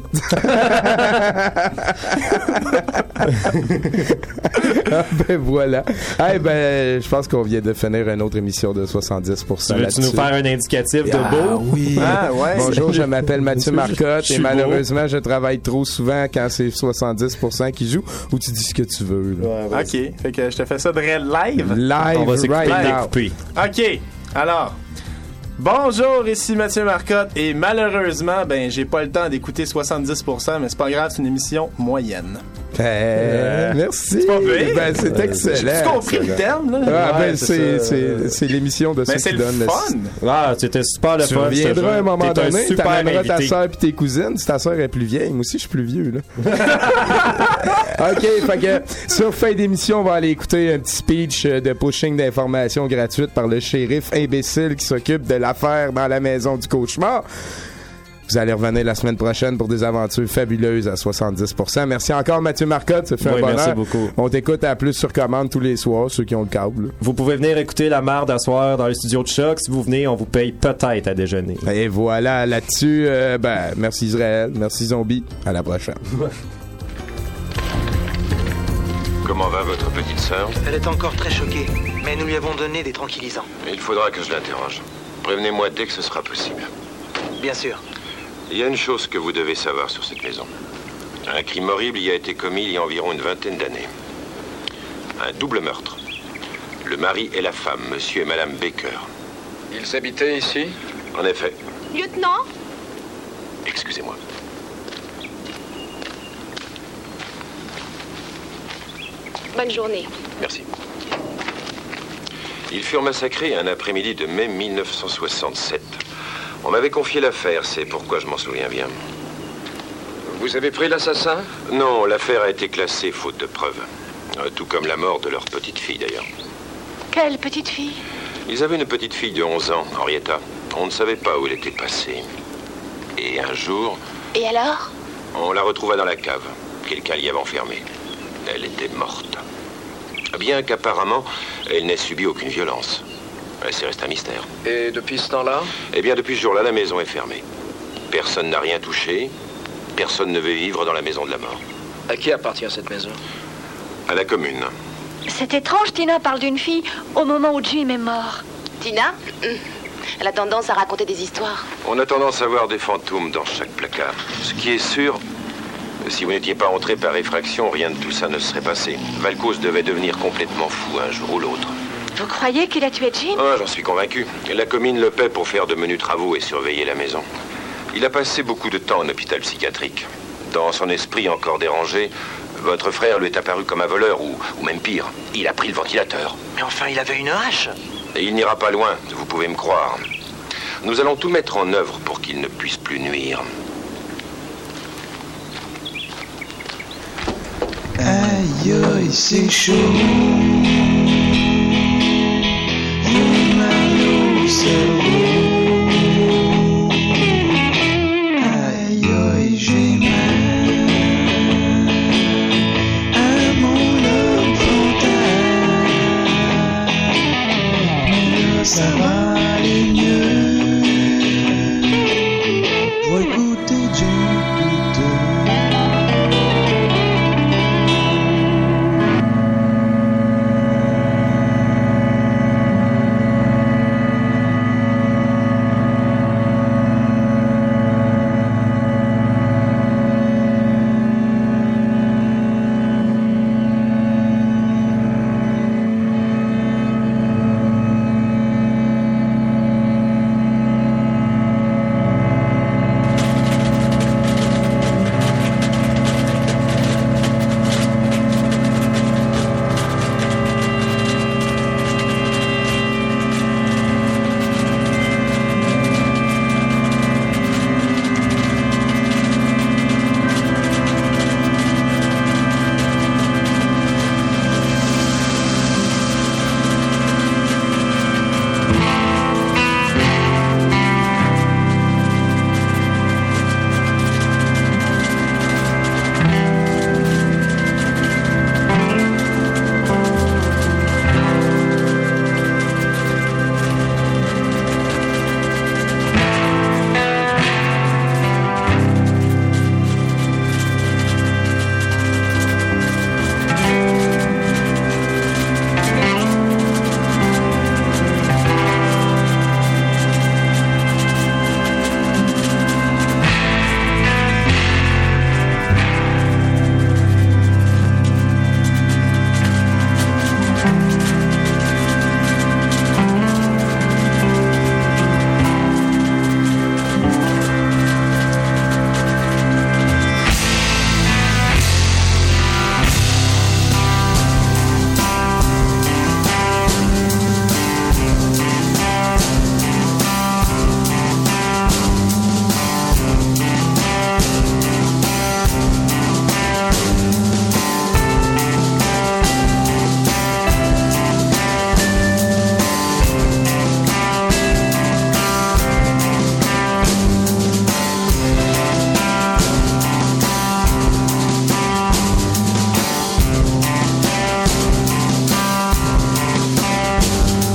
Ah, ben voilà. Eh ben, je pense qu'on vient de finir une autre émission de 70% Veux-tu là-dessus. nous faire un indicatif de beau? Oui. Ah, ouais. Bonjour, je m'appelle Mathieu Marcotte Je et suis malheureusement, je travaille trop souvent quand c'est 70% qui joue ou tu dis ce que tu veux. Là. OK. Fait que je te fais ça de live. Live, On va s'écouter right le now. découper. OK. Alors, bonjour, ici Mathieu Marcotte et malheureusement, ben j'ai pas le temps d'écouter 70%, mais c'est pas grave, c'est une émission moyenne. Merci. C'est pas pire. Ben, c'est excellent. J'ai compris le terme, là. Ah, Ouais, ben, c'est c'est l'émission de Mais ceux c'est qui le donnent fun. Ah, c'était super le Tu fun. je te reviendras jure. à un moment T'es donné, super t'amèneras ta invité. soeur puis tes cousines. Si ta soeur est plus vieille, moi aussi je suis plus vieux là. OK, fait que sur fin d'émission, on va aller écouter un petit speech de pushing d'informations gratuites par le shérif imbécile qui s'occupe de l'affaire dans la maison du cauchemar. Vous allez revenir la semaine prochaine pour des aventures fabuleuses à 70%. Merci encore Mathieu Marcotte, ça fait Oui, un bonheur. merci beaucoup. On t'écoute à plus sur commande tous les soirs, ceux qui ont le câble. Vous pouvez venir écouter la marde à soir dans le studio de Choc. Si vous venez, on vous paye peut-être à déjeuner. Et voilà, là-dessus, merci Israël, merci Zombie, à la prochaine. Comment va votre petite sœur? Elle est encore très choquée, mais nous lui avons donné des tranquillisants. Il faudra que je l'interroge. Prévenez-moi dès que ce sera possible. Bien sûr. Il y a une chose que vous devez savoir sur cette maison. Un crime horrible y a été commis il y a environ une vingtaine d'années. Un double meurtre. Le mari et la femme, monsieur et madame Baker. Ils habitaient ici? En effet. Lieutenant? Excusez-moi. Bonne journée. Merci. Ils furent massacrés un après-midi de mai 1967. On m'avait confié l'affaire, c'est pourquoi je m'en souviens bien. Vous avez pris l'assassin? Non, l'affaire a été classée faute de preuves. Tout comme la mort de leur petite fille, d'ailleurs. Quelle petite fille? Ils avaient une petite fille de 11 ans, Henrietta. On ne savait pas où elle était passée. Et un jour, Et alors? on la retrouva dans la cave. Quelqu'un l'y avait enfermée. Elle était morte. Bien qu'apparemment, elle n'ait subi aucune violence. C'est resté un mystère. Et depuis ce temps-là? Eh bien, depuis ce jour-là, la maison est fermée. Personne n'a rien touché. Personne ne veut vivre dans la maison de la mort. À qui appartient cette maison? À la commune. C'est étrange, Tina parle d'une fille au moment où Jim est mort. Tina? Elle a tendance à raconter des histoires. On a tendance à voir des fantômes dans chaque placard. Ce qui est sûr, si vous n'étiez pas entré par effraction, rien de tout ça ne serait passé. Valcose devait devenir complètement fou un jour ou l'autre. Vous croyez qu'il a tué Jim? Ah, j'en suis convaincu. La commune le paie pour faire de menus travaux et surveiller la maison. Il a passé beaucoup de temps en hôpital psychiatrique. Dans son esprit encore dérangé, votre frère lui est apparu comme un voleur, ou même pire, il a pris le ventilateur. Mais enfin, il avait une hache. Et il n'ira pas loin, vous pouvez me croire. Nous allons tout mettre en œuvre pour qu'il ne puisse plus nuire. Aïe, aïe, c'est chaud. J'ai mal au cerveau. Aïe, aïe, j'ai mal à mon lobe frontal. Mais là, ça va.